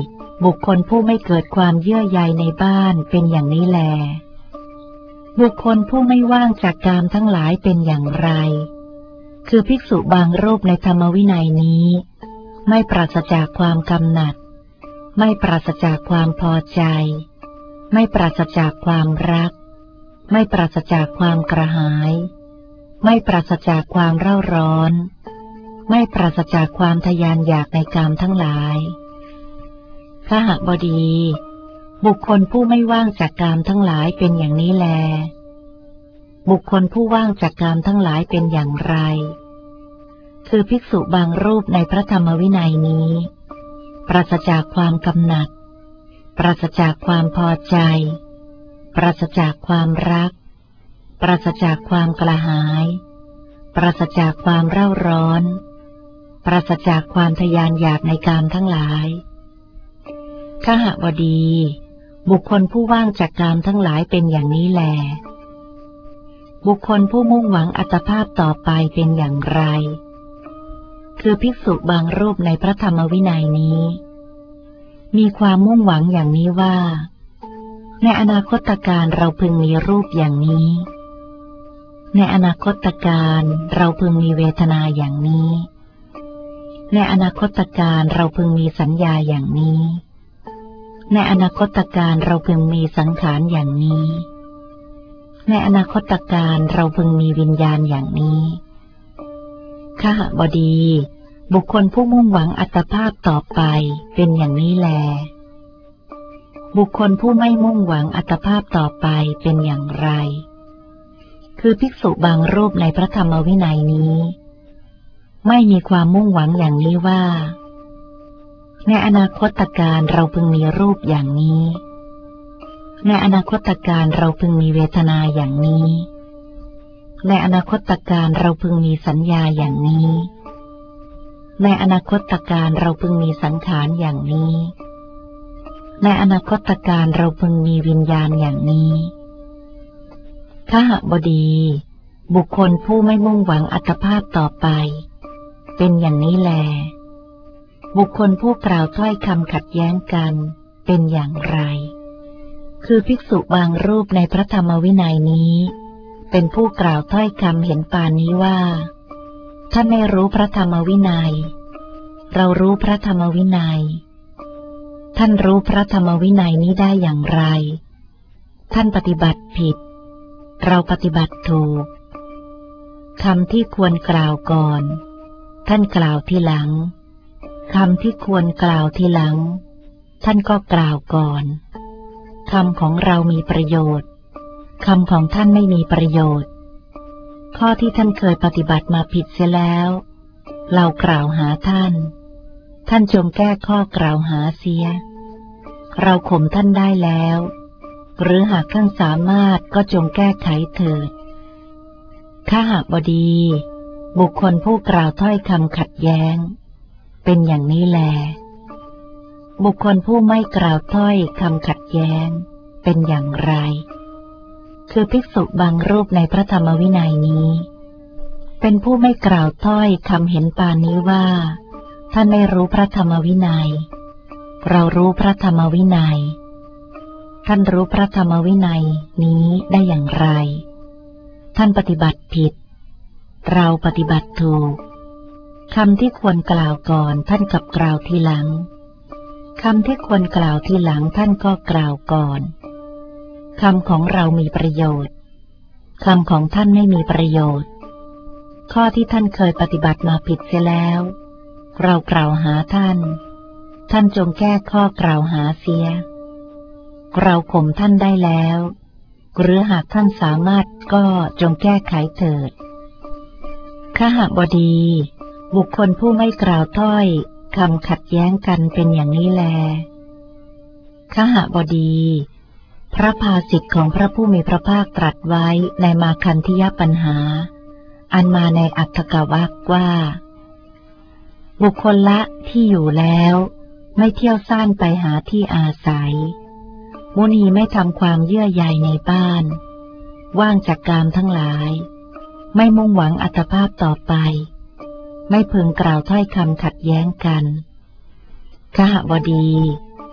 บุคคลผู้ไม่เกิดความเยื่อใยในบ้านเป็นอย่างนี้แลบุคคลผู้ไม่ว่างจากกามทั้งหลายเป็นอย่างไรคือภิกษุบางรูปในธรรมวินัยนี้ไม่ปราศจากความกำหนัดไม่ปราศจากความพอใจไม่ปราศจากความรักไม่ปราศจากความกระหายไม่ปราศจากความเร่าร้อนไม่ปราศจากความทยานอยากในกามทั้งหลายขหบดีบุคคลผู้ไม่ว่างจากกามทั้งหลายเป็นอย่างนี้แลบุคคลผู้ว่างจากกามทั้งหลายเป็นอย่างไรคือภิกษุบางรูปในพระธรรมวินัยนี้ปราศจากความกำหนัดปราศจากความพอใจปราศจากความรักปราศจากความกระหายปราศจากความเร่าร้อนปราศจากความทยานอยากในกามทั้งหลายขหบดีบุคคลผู้ว่างจากกามทั้งหลายเป็นอย่างนี้แลบุคคลผู้มุ่งหวังอัตภาพต่อไปเป็นอย่างไรคือภิกษุบางรูปในพระธรรมวินัยนี้มีความมุ่งหวังอย่างนี้ว่าในอนาคตการเราพึงมีรูปอย่างนี้ในอนาคตการเราพึงมีเวทนาอย่างนี้ในอนาคตการเราพึงมีสัญญาอย่างนี้ในอนาคตการเราพึงมีสังขารอย่างนี้ในอนาคตการเราพึงมีวิญญาณอย่างนี้ขหบดีบุคคลผู้มุ่งหวังอัตภาพต่อไปเป็นอย่างนี้แลบุคคลผู้ไม่มุ่งหวังอัตภาพต่อไปเป็นอย่างไรคือภิกษุบางรูปในพระธรรมวินัยนี้ไม่มีความมุ่งหวังอย่างนี้ว่าในอนาคตการเราพึงมีรูปอย่างนี้ในอนาคตการเราพึงมีเวทนาอย่างนี้ในอนาคตการเราพึงมีสัญญาอย่างนี้ในอนาคตการเราพึงมีสังขารอย่างนี้ในอนาคตการเราพึงมีวิญญาณอย่างนี้ขหบดีบุคคลผู้ไม่มุ่งหวังอัตภาพต่อไปเป็นอย่างนี้แลบุคคลผู้กล่าวถ้อยคำขัดแย้งกันเป็นอย่างไรคือภิกษุบางรูปในพระธรรมวินัยนี้เป็นผู้กล่าวถ้อยคำเห็นปานนี้ว่าท่านไม่รู้พระธรรมวินัยเรารู้พระธรรมวินัยท่านรู้พระธรรมวินัยนี้ได้อย่างไรท่านปฏิบัติผิดเราปฏิบัติถูกคำที่ควรกล่าวก่อนท่านกล่าวทีหลังคำที่ควรกล่าวทีหลังท่านก็กล่าวก่อนคำของเรามีประโยชน์คำของท่านไม่มีประโยชน์ข้อที่ท่านเคยปฏิบัติมาผิดเสียแล้วเรากล่าวหาท่านจงแก้ข้อกล่าวหาเสียเราข่มท่านได้แล้วหรือหากท่านสามารถก็จงแก้ไขเถิดขหบดีบุคคลผู้กล่าวถ้อยคำขัดแย้งเป็นอย่างนี้แลบุคคลผู้ไม่กล่าวถ้อยคำขัดแย้งเป็นอย่างไรคือภิกษุบางรูปในพระธรรมวินัยนี้เป็นผู้ไม่กล่าวถ้อยคำเห็นปานนี้ว่าท่านไม่รู้พระธรรมวินัยเรารู้พระธรรมวินัยท่านรู้พระธรรมวินัยนี้ได้อย่างไรท่านปฏิบัติผิดเราปฏิบัติถูกคำที่ควรกล่าวก่อนท่านกลับกล่าวทีหลังคำที่ควรกล่าวทีหลังท่านก็กล่าวก่อนคำของเรามีประโยชน์คำของท่านไม่มีประโยชน์ข้อที่ท่านเคยปฏิบัติมาผิดเสียแล้วเรากล่าวหาท่านจงแก้ข้อกล่าวหาเสียเราข่มท่านได้แล้วหรือหากท่านสามารถก็จงแก้ไขเถิดขหบดีบุคคลผู้ไม่กล่าวถ้อยคำขัดแย้งกันเป็นอย่างนี้แลขหบดีพระภาสิทธิ์ของพระผู้มีพระภาคตรัสไว้ในมาคันธิยปัญหาอันมาในอัตถกวรรคว่าบุคคลละที่อยู่แล้วไม่เที่ยวซ่านไปหาที่อาศัยมุนีไม่ทำความเยื่อใยในบ้านว่างจากกามทั้งหลายไม่มุ่งหวังอัตภาพต่อไปไม่พึงกล่าวถ้อยคำขัดแย้งกันขหบดี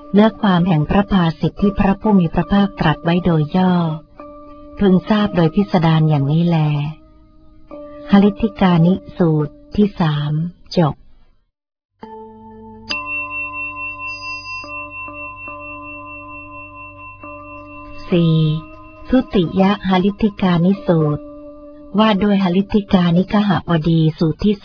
เนื้อความแห่งพระภาสิทธิที่พระผู้มีพระภาคตรัสไว้โดยย่อพึงทราบโดยพิสดารอย่างนี้แลหฤทธิกานิสูตรที่3จบ4. ทุติยหฤทธิกานิสูตรว่าด้วยหฤทธิกานิกหบดีสูตรที่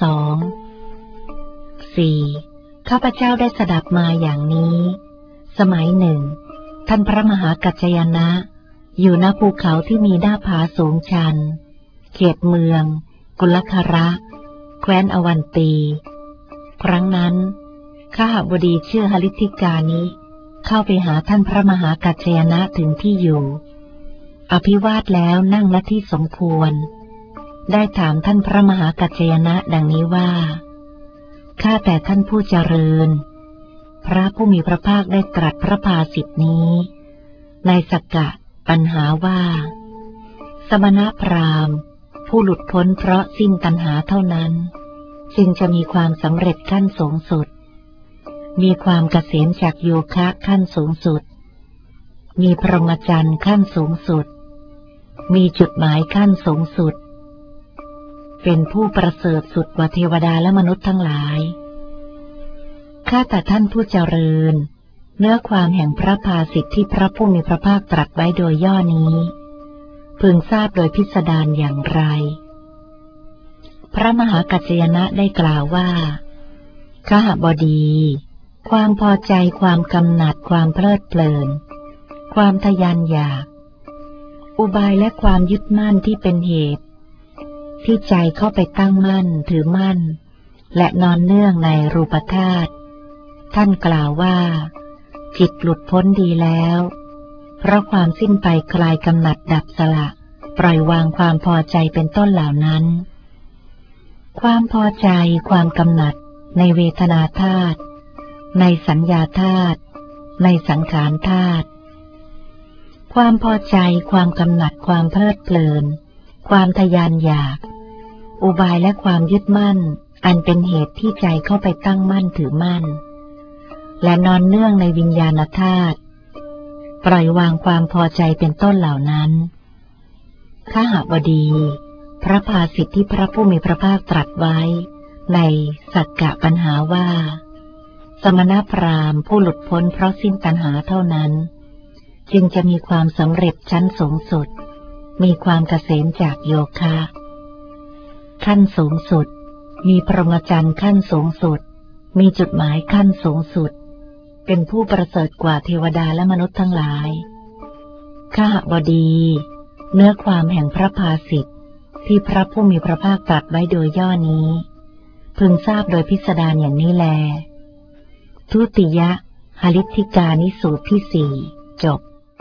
2 4. ข้าพเจ้าได้สดับมาอย่างนี้สมัยหนึ่งท่านพระมหากัจจายนะอยู่ณภูเขาที่มีหน้าผาสูงชันเขตเมืองกุลคระแคว้นอวันตีครั้งนั้นข้าหบดีชื่อหฤทธิกานิเข้าไปหาท่านพระมหากัจจายนะถึงที่อยู่อภิวาทแล้วนั่งณที่สมควรได้ถามท่านพระมหากัจจายนะดังนี้ว่าข้าแต่ท่านผู้เจริญพระผู้มีพระภาคได้ตรัสพระภาสิทธินี้ในสักกะปัญหาว่าสมณพราหมณ์ผู้หลุดพ้นเพราะสิ้นตัณหาเท่านั้นจึงจะมีความสำเร็จขั้นสูงสุดมีความเกษมจากโยคะขั้นสูงสุดมีพรหมจรรย์ขั้นสูงสุดมีจุดหมายขั้นสูงสุดเป็นผู้ประเสริฐสุดกว่าเทวดาและมนุษย์ทั้งหลายข้าแต่ท่านผู้เจริญเนื้อความแห่งพระภาสิทธิที่พระผู้มีพระภาคตรัสไว้โดยย่อนี้พึงทราบโดยพิสดารอย่างไรพระมหากัจจายนะได้กล่าวว่าขหบดีความพอใจความกำหนัดความเพลิดเพลินความทยานอยากอุบายและความยึดมั่นที่เป็นเหตุที่ใจเข้าไปตั้งมั่นถือมั่นและนอนเนื่องในรูปธาตุท่านกล่าวว่าจิตหลุดพ้นดีแล้วเพราะความสิ้นไปคลายกำหนัดดับสละปล่อยวางความพอใจเป็นต้นเหล่านั้นความพอใจความกำหนัดในเวทนาธาตุในสัญญาธาตุในสังขารธาตุความพอใจความกำหนัดความเพลิดเพลินความทยานอยากอุบายและความยึดมั่นอันเป็นเหตุที่ใจเข้าไปตั้งมั่นถือมั่นและนอนเนื่องในวิญญาณธาตุปล่อยวางความพอใจเป็นต้นเหล่านั้นขหบดีพระภาสิทธิที่พระผู้มีพระภาคตรัสไว้ในสักกะปัญหาว่าสมณพราหมณ์ผู้หลุดพ้นเพราะสิ้นตัณหาเท่านั้นจึงจะมีความสำเร็จชั้นสูงสุดมีความเกษมจากโยคะขั้นสูงสุดมีพรหมจรรย์ขั้นสูงสุดมีจุดหมายขั้นสูงสุดเป็นผู้ประเสริฐกว่าเทวดาและมนุษย์ทั้งหลายขหบดีเนื้อความแห่งพระภาสิทธิที่พระผู้มีพระภาคตรัสไว้โดยย่อนี้พึงทราบโดยพิสดารอย่างนี้แลทุติยหฤทธิกานิสูตรที่4จบ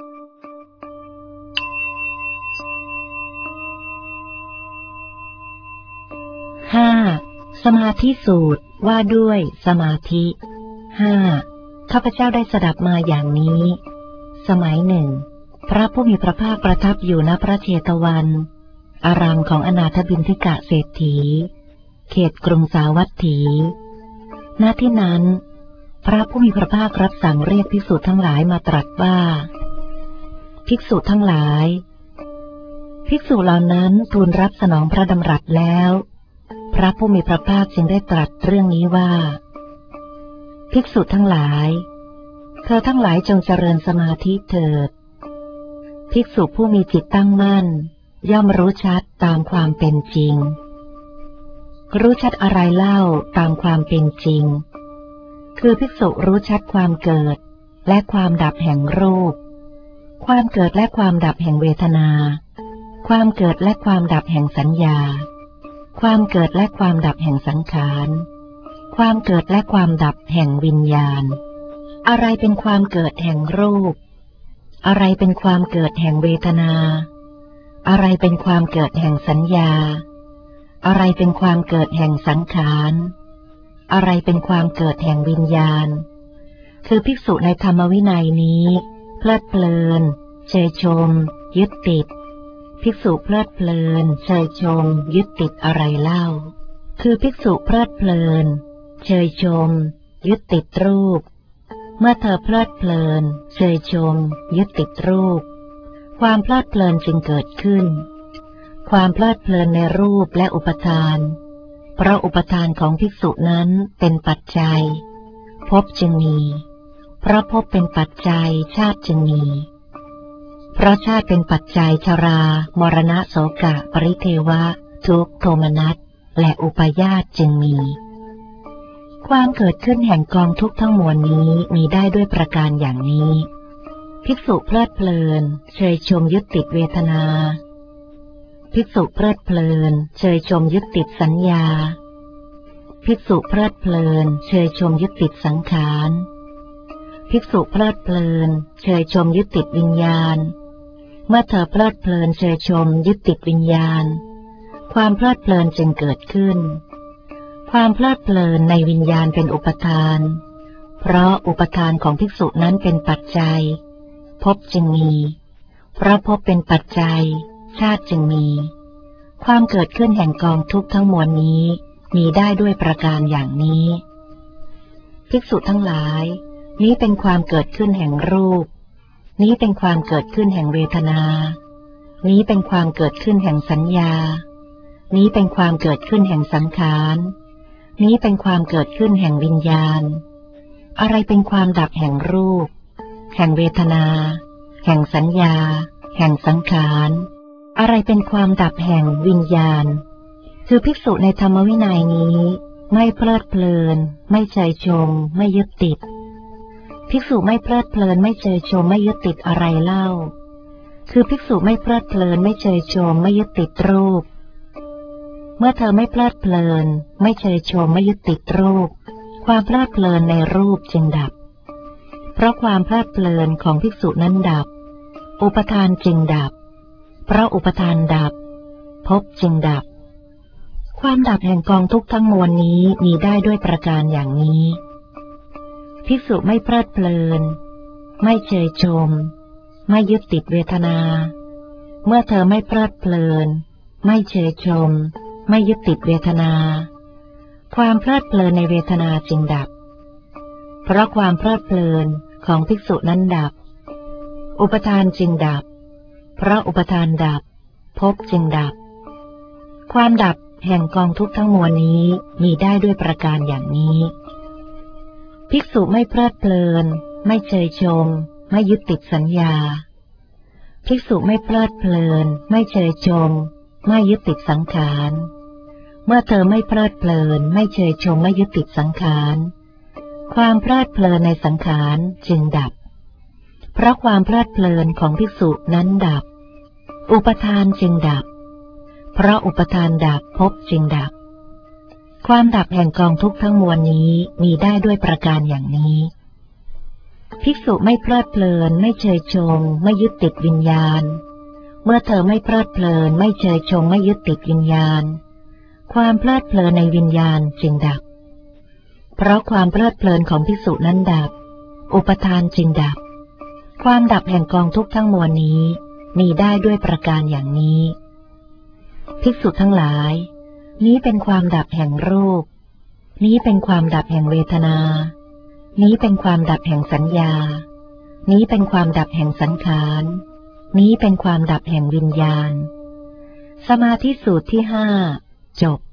5. สมาธิสูตรว่าด้วยสมาธิ 5. ข้าพเจ้าได้สดับมาอย่างนี้สมัยหนึ่งพระผู้มีพระภาคประทับอยู่ณพระเชตวันอารามของอนาถบิณฑิกะเศรษฐีเขตกรุงสาวัตถีณที่นั้นพระผู้มีพระภาครับสั่งเรียกภิกษุทั้งหลายมาตรัสว่าภิกษุทั้งหลายภิกษุเหล่านั้นทูลรับสนองพระดำรัสแล้วพระผู้มีพระภาคจึงได้ตรัสเรื่องนี้ว่าภิกษุทั้งหลายเธอทั้งหลายจงเจริญสมาธิเถิดภิกษุผู้มีจิตตั้งมั่นย่อมรู้ชัดตามความเป็นจริงรู้ชัดอะไรเล่าตามความเป็นจริงคือภิกษุรู้ชัดความเกิดและความดับแห่งรูปความเกิดและความดับแห่งเวทนาความเกิดและความดับแห่งสัญญาความเกิดและความดับแห่งสังขารความเกิดและความดับแห่งวิญญาณอะไรเป็นความเกิดแห่งรูปอะไรเป็นความเกิดแห่งเวทนาอะไรเป็นความเกิดแห่งสัญญาอะไรเป็นความเกิดแห่งสังขารอะไรเป็นความเกิดแห่งวิญญาณคือภิกษุในธรรมวินัยนี้เพลิดเพลินเชยชมยึดติดภิกษุเพลิดเพลินเชยชมยึดติดอะไรเล่าคือภิกษุเพลิดเพลินเชยชมยึดติดรูปเมื่อเธอเพลิดเพลินเชยชมยึดติดรูปความเพลิดเพลินจึงเกิดขึ้นความเพลิดเพลินในรูปและอุปทานเพราะอุปทานของภิกษุนั้นเป็นปัจจัยภพจึงมีเพราะภพเป็นปัจจัยชาติจึงมีเพราะชาติเป็นปัจจัยชรามรณะโสกะปริเทวะทุกข์โทมนัสและอุปาญาสจึงมีความเกิดขึ้นแห่งกองทุกข์ทั้งมวลนี้มีได้ด้วยประการอย่างนี้ภิกษุเพลิดเพลินเชยชมยึดติดเวทนาภิกษุเพลิดเพลินเชยชมยึดติดสัญญาภิกษุเพลิดเพลินเชยชมยึดติดสังขารภิกษุเพลิดเพลินเชยชมยึดติดวิญญาณเมื่อเธอเพลิดเพลินเชยชมยึดติดวิญญาณความเพลิดเพลินจึงเกิดขึ้นความเพลิดเพลินในวิญญาณเป็นอุปทานเพราะอุปทานของภิกษุนั้นเป็นปัจจัยภพจึงมีเพราะภพเป็นปัจจัยชาติจึงมีความเกิดขึ้นแห่งกองทุกข์ทั้งมวลนี้มีได้ด้วยประการอย่างนี้ภิกษุทั้งหลายนี้เป็นความเกิดขึ้นแห่งรูปนี้เป็นความเกิดขึ้นแห่งเวทนานี้เป็นความเกิดขึ้นแห่งสัญญานี้เป็นความเกิดขึ้นแห่งสังขารนี้เป็นความเกิดขึ้นแห่งวิญญาณอะไรเป็นความดับแห่งรูปแห่งเวทนาแห่งสัญญาแห่งสังขารอะไรเป็นความดับแห่งวิญญาณคือภิกษุในธรรมวินัยนี้ไม่เพลิดเพลินไม่เชยชมไม่ยึดติดภิกษุไม่เพลิดเพลินไม่เชยชมไม่ยึดติดอะไรเล่าคือภิกษุไม่เพลิดเพลินไม่เชยชมไม่ยึดติดรูปเมื่อเธอไม่เพลิดเพลินไม่เชยชมไม่ยึดติดรูปความเพลิดเพลินในรูปจึงดับเพราะความเพลิดเพลินของภิกษุนั้นดับอุปทานจึงดับเพราะอุปทานดับภพจึงดับความดับแห่งกองทุกข์ทั้งมวลนี้มีได้ด้วยประการอย่างนี้ภิกษุไม่เพลิดเพลินไม่เชยชมไม่ยึดติดเวทนาเมื่อเธอไม่เพลิดเพลินไม่เชยชมไม่ยึดติดเวทนาความเพลิดเพลินในเวทนาจึงดับเพราะความเพลิดเพลินของภิกษุนั้นดับอุปทานจึงดับเพราะอุปทานดับภพจึงดับความดับแห่งกองทุกข์ทั้งมวลนี้มีได้ด้วยประการอย่างนี้ภิกษุไม่เพลิดเพลินไม่เชยชมไม่ยึดติดสัญญาภิกษุไม่เพลิดเพลินไม่เชยชมไม่ยึดติดสังขารเมื่อเธอไม่เพลิดเพลินไม่เชยชมไม่ยึดติดสังขารความเพลิดเพลินในสังขารจึงดับเพราะความเพลิดเพลินของภิกษุนั้นดับอุปทานจึงดับเพราะอุปทานดับภพจึงดับความดับแห่งกองทุกข์ทั้งมวลนี้มีได้ด้วยประการอย่างนี้ภิกษุไม่เพลิดเพลินไม่เชยชมไม่ยึดติดวิญญาณเมื่อเธอไม่เพลิดเพลินไม่เชยชมไม่ยึดติดวิญญาณความเพลิดเพลินในวิญญาณจึงดับเพราะความเพลิดเพลินของภิกษุนั้นดับอุปทานจึงดับความดับแห่งกองทุกข์ทั้งมวลนี้มีได้ด้วยประการอย่างนี้ภิกษุทั้งหลายนี้เป็นความดับแห่งรูปนี้เป็นความดับแห่งเวทนานี้เป็นความดับแห่งสัญญานี้เป็นความดับแห่งสังขารนี้เป็นความดับแห่งวิญญาณสมาธิสูตรที่ห้าจบ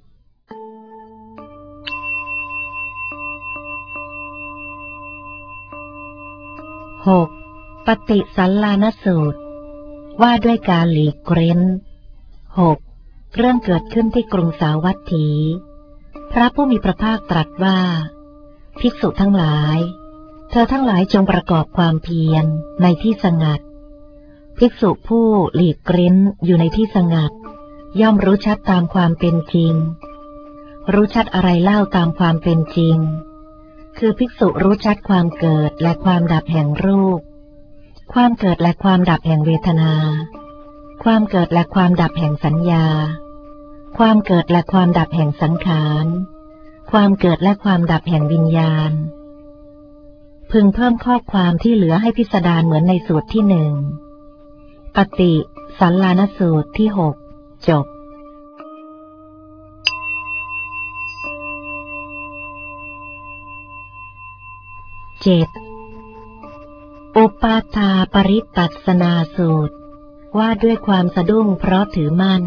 6. ปฏิสัลลานสูตรว่าด้วยการหลีกเร้น 6. เรื่องเกิดขึ้นที่กรุงสาวัตถีพระผู้มีพระภาคตรัสว่าภิกษุทั้งหลายเธอทั้งหลายจงประกอบความเพียรในที่สงัดภิกษุผู้หลีกเร้นอยู่ในที่สงัดย่อมรู้ชัดตามความเป็นจริงรู้ชัดอะไรเล่าตามความเป็นจริงคือภิกษุรู้ชัดความเกิดและความดับแห่งรูปความเกิดและความดับแห่งเวทนาความเกิดและความดับแห่งสัญญาความเกิดและความดับแห่งสังขารความเกิดและความดับแห่งวิญญาณพึงเพิ่มข้อความที่เหลือให้พิสดารเหมือนในสูตรที่หนึ่งปฏิสัลลานสูตรที่6จบ7. อุปาทาปริตัสสนาสูตรว่าด้วยความสะดุ้งเพราะถือมั่น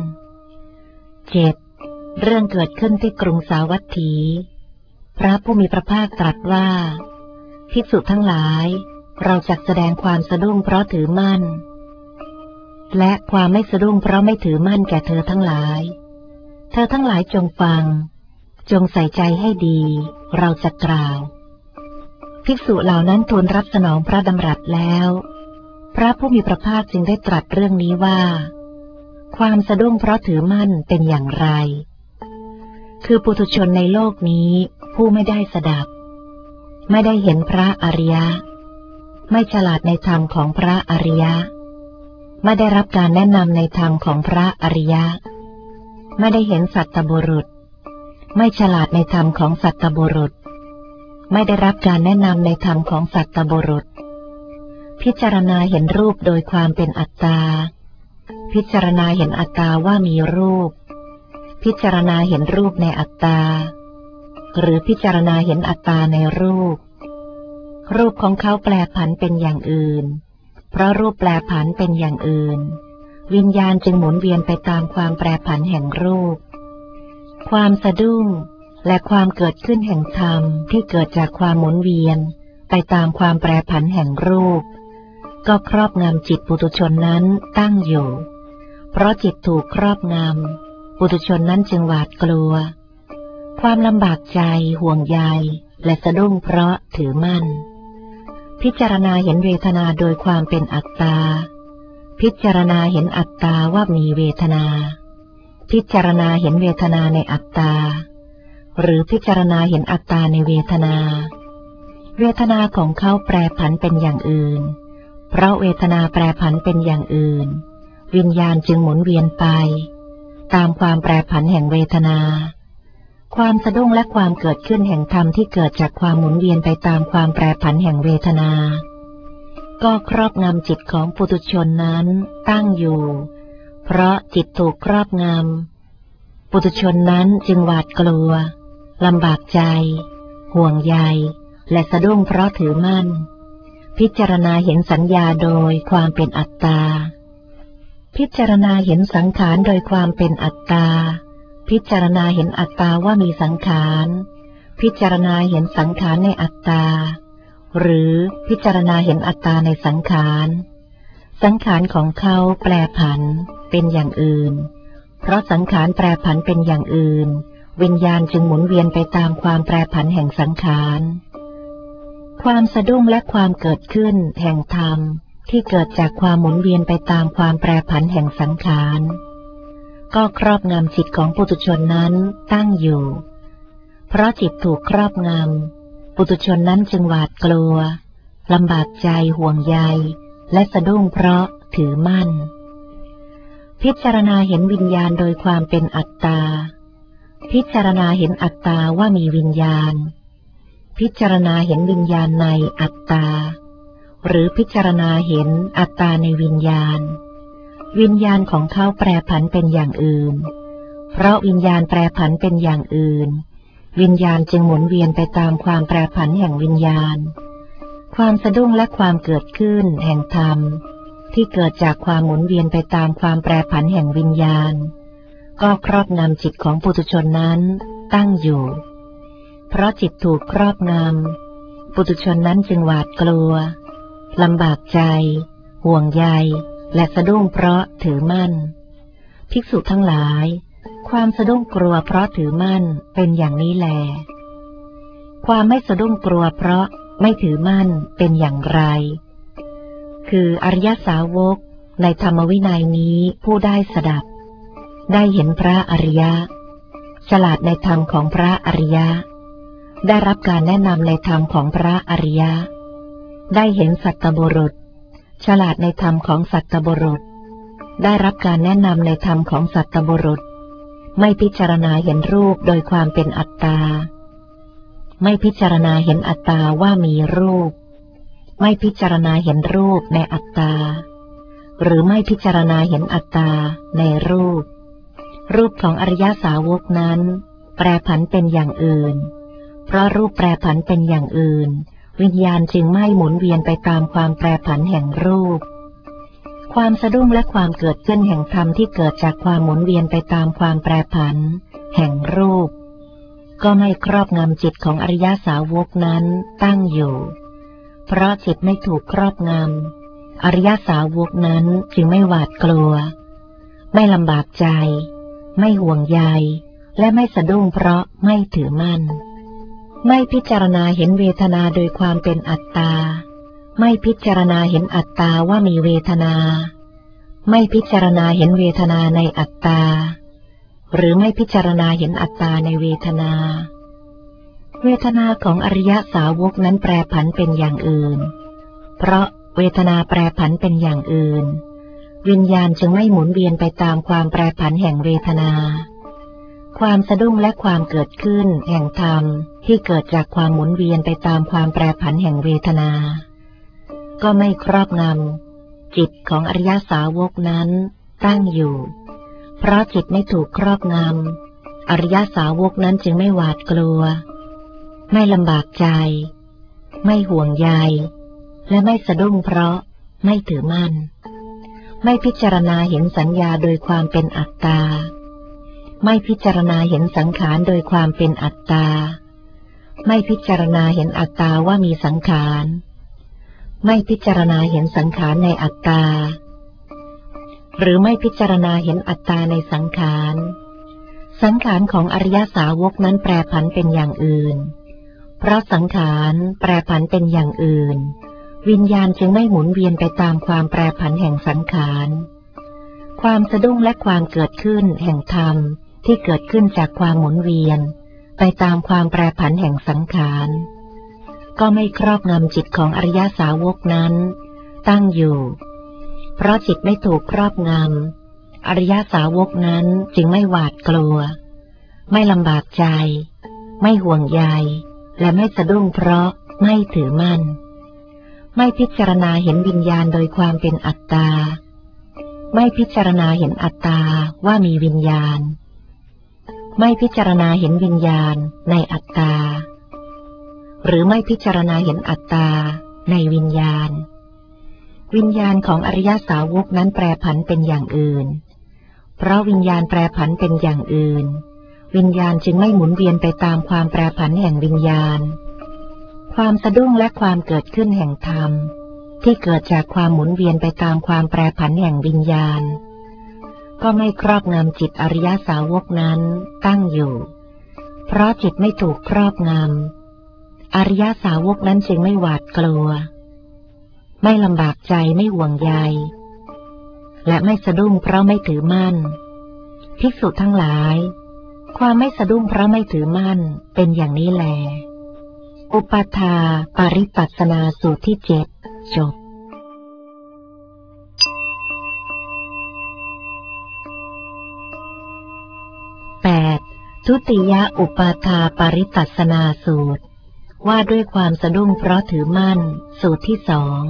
7. เรื่องเกิดขึ้นที่กรุงสาวัตถี พระผู้มีพระภาคตรัสว่าภิกษุทั้งหลายเราจักแสดงความสะดุ้งเพราะถือมั่นและความไม่สะดุ้งเพราะไม่ถือมั่นแก่เธอทั้งหลายเธอทั้งหลายจงฟังจงใส่ใจให้ดีเราจะกล่าวภิกษุเหล่านั้นทูลรับสนองพระดำรัสแล้วพระผู้มีพระภาคจึงได้ตรัสเรื่องนี้ว่าความสะดุ้งเพราะถือมั่นเป็นอย่างไรคือปุถุชนในโลกนี้ผู้ไม่ได้สดับไม่ได้เห็นพระอริยะไม่ฉลาดในธรรมของพระอริยะไม่ได้รับการแนะนำในธรรมของพระอริยะไม่ได้เห็นสัตตบุรุษไม่ฉลาดในธรรมของสัตตบุรุษไม่ได้รับการแนะนำในธรรมของสัตตบุรุษพิจารณาเห็นรูปโดยความเป็นอัตตาพิจารณาเห็นอัตตาว่ามีรูปพิจารณาเห็นรูปในอัตตาหรือพิจารณาเห็นอัตตาในรูปของเขาแปรผันเป็นอย่างอื่นเพราะรูปแปรผันเป็นอย่างอื่นวิญญาณจึงหมุนเวียนไปตามความแปรผันแห่งรูปความสะดุ้งและความเกิดขึ้นแห่งธรรมที่เกิดจากความหมุนเวียนไปตามความแปรผันแห่งรูปก็ครอบงำจิตปุถุชนนั้นตั้งอยู่เพราะจิตถูกครอบงำปุถุชนนั้นจึงหวาดกลัวความลำบากใจห่วงใยและสะดุ้งเพราะถือมั่นพิจารณาเห็นเวทนาโดยความเป็นอัตตาพิจารณาเห็นอัตตาว่ามีเวทนาพิจารณาเห็นเวทนาในอัตตาหรือพิจารณาเห็นอัตตาในเวทนาเวทนาของเขาแปรผันเป็นอย่างอื่นเพราะเวทนาแปรผันเป็นอย่างอื่นวิญญาณจึงหมุนเวียนไปตามความแปรผันแห่งเวทนาความสะดุ้งและความเกิดขึ้นแห่งธรรมที่เกิดจากความหมุนเวียนไปตามความแปรผันแห่งเวทนาก็ครอบงำจิตของปุถุชนนั้นตั้งอยู่เพราะจิตถูกครอบงำปุถุชนนั้นจึงหวาดกลัวลำบากใจห่วงใยและสะดุ้งเพราะถือมั่นพิจารณาเห็นสัญญาโดยความเป็นอัตตาพิจารณาเห็นสังขารโดยความเป็นอัตตาพิจารณาเห็นอัตตาว่ามีสังขารพิจารณาเห็นสังขารในอัตตาหรือพิจารณาเห็นอัตตาในสังขารสังขารของเขาแปรผันเป็นอย่างอื่นเพราะสังขารแปรผันเป็นอย่างอื่นวิญญาณจึงหมุนเวียนไปตามความแปรผันแห่งสังขารความสะดุ้งและความเกิดขึ้นแห่งธรรมที่เกิดจากความหมุนเวียนไปตามความแปรผันแห่งสังขารก็ครอบงำจิตของปุถุชนนั้นตั้งอยู่เพราะจิตถูกครอบงำปุถุชนนั้นจึงหวาดกลัวลำบากใจห่วงใยและสะดุ้งเพราะถือมั่นพิจารณาเห็นวิญญาณโดยความเป็นอัตตาพิจารณาเห็นอัตตาว่ามีวิญญาณพิจารณาเห็นวิญญาณในอัตตาหรือพิจารณาเห็นอัตตาในวิญญาณวิญญาณของเขาแปรผันเป็นอย่างอื่นเพราะวิญญาณแปรผันเป็นอย่างอื่นวิญญาณจึงหมุนเวียนไปตามความแปรผันแห่งวิญญาณความสะดุ้งและความเกิดขึ้นแห่งธรรมที่เกิดจากความหมุนเวียนไปตามความแปรผันแห่งวิญญาณก็ครอบงำจิตของปุถุชนนั้นตั้งอยู่เพราะจิตถูกครอบงำปุถุชนนั้นจึงหวาดกลัวลำบากใจห่วงใยและสะดุ้งเพราะถือมั่นภิกษุทั้งหลายความสะดุ้งกลัวเพราะถือมั่นเป็นอย่างนี้แลความไม่สะดุ้งกลัวเพราะไม่ถือมั่นเป็นอย่างไรคืออริยสาวกในธรรมวินัยนี้ผู้ได้สดับได้เห็นพระอริยะฉลาดในธรรมของพระอริยะได้รับการแนะนำในธรรมของพระอริยะได้เห็นสัตตบุรุษฉลาดในธรรมของสัตตบุรุษได้รับการแนะนำในธรรมของสัตตบุรุษไม่พิจารณาเห็นรูปโดยความเป็นอัตตาไม่พิจารณาเห็นอัตตาว่ามีรูปไม่พิจารณาเห็นรูปในอัตตาหรือไม่พิจารณาเห็นอัตตาในรูปของอริยสาวกนั้นแปรผันเป็นอย่างอื่นเพราะรูปแปรผันเป็นอย่างอื่นวิญญาณจึงไม่หมุนเวียนไปตามความแปรผันแห่งรูปความสะดุ้งและความเกิดขึ้นแห่งธรรมที่เกิดจากความหมุนเวียนไปตามความแปรผันแห่งรูปก็ไม่ครอบงำจิตของอริยสาวกนั้นตั้งอยู่เพราะจิตไม่ถูกครอบงำอริยสาวกนั้นจึงไม่หวาดกลัวไม่ลำบากใจไม่ห่วงใยและไม่สะดุ้งเพราะไม่ถือมั่นไม่พิจารณาเห็นเวทนาโดยความเป็นอัตตาไม่พิจารณาเห็นอัตตาว่ามีเวทนาไม่พิจารณาเห็นเวทนาในอัตตาหรือไม่พิจารณาเห็นอัตตาในเวทนาเวทนาของอริยสาวกนั้นแปรผันเป็นอย่างอื่นเพราะเวทนาแปรผันเป็นอย่างอื่นวิญญาณจึงไม่หมุนเวียนไปตามความแปรผันแห่งเวทนาความสะดุ้งและความเกิดขึ้นแห่งธรรมที่เกิดจากความหมุนเวียนไปตามความแปรผันแห่งเวทนาก็ไม่ครอบงำจิตของอริยสาวกนั้นตั้งอยู่เพราะจิตไม่ถูกครอบงำอริยสาวกนั้นจึงไม่หวาดกลัวไม่ลำบากใจไม่ห่วงใยและไม่สะดุ้งเพราะไม่ถือมั่นไม่พิจารณาเห็นสัญญาโดยความเป็นอัตตาไม่พิจารณาเห็นสังขารโดยความเป็นอัตตาไม่พิจารณาเห็นอัตตาว่ามีสังขารไม่พิจารณาเห็นสังขารในอัตตาหรือไม่พิจารณาเห็นอัตตาในสังขารสังขารของอริยสาวกนั้นแปรผันเป็นอย่างอื่นเพราะสังขารแปรผันเป็นอย่างอื่นวิญญาณจึงไม่หมุนเวียนไปตามความแปรผันแห่งสังขารความสะดุ้งและความเกิดขึ้นแห่งธรรมที่เกิดขึ้นจากความหมุนเวียนไปตามความแปรผันแห่งสังขารก็ไม่ครอบงำจิตของอริยสาวกนั้นตั้งอยู่เพราะจิตไม่ถูกครอบงำอริยสาวกนั้นจึงไม่หวาดกลัวไม่ลำบากใจไม่ห่วงใยและไม่สะดุ้งเพราะไม่ถือมั่นไม่พิจารณาเห็นวิญญาณโดยความเป็นอัตตาไม่พิจารณาเห็นอัตตาว่ามีวิญญาณไม่พิจารณาเห็นวิญญาณในอัตตาหรือไม่พิจารณาเห็นอัตตาในวิญญาณวิญญาณของอริยสาวกนั้นแปรผันเป็นอย่างอื่นเพราะวิญญาณแปรผันเป็นอย่างอื่นวิญญาณจึงไม่หมุนเวียนไปตามความแปรผันแห่งวิญญาณความสะดุ้งและความเกิดขึ้นแห่งธรรมที่เกิดจากความหมุนเวียนไปตามความแปรผันแห่งวิญญาณก็ไม่ครอบงำจิตอริยสาวกนั้นตั้งอยู่เพราะจิตไม่ถูกครอบงำอริยสาวกนั้นจึงไม่หวาดกลัวไม่ลำบากใจไม่ห่วงใยและไม่สะดุ้งเพราะไม่ถือมั่นภิกษุทั้งหลายความไม่สะดุ้งเพราะไม่ถือมั่นเป็นอย่างนี้แลอุปทาปริปัสสนาสูตรที่7จบ8ทุติยอุปทาปริปัสสนาสูตรว่าด้วยความสะดุ้งเพราะถือมั่นสูตรที่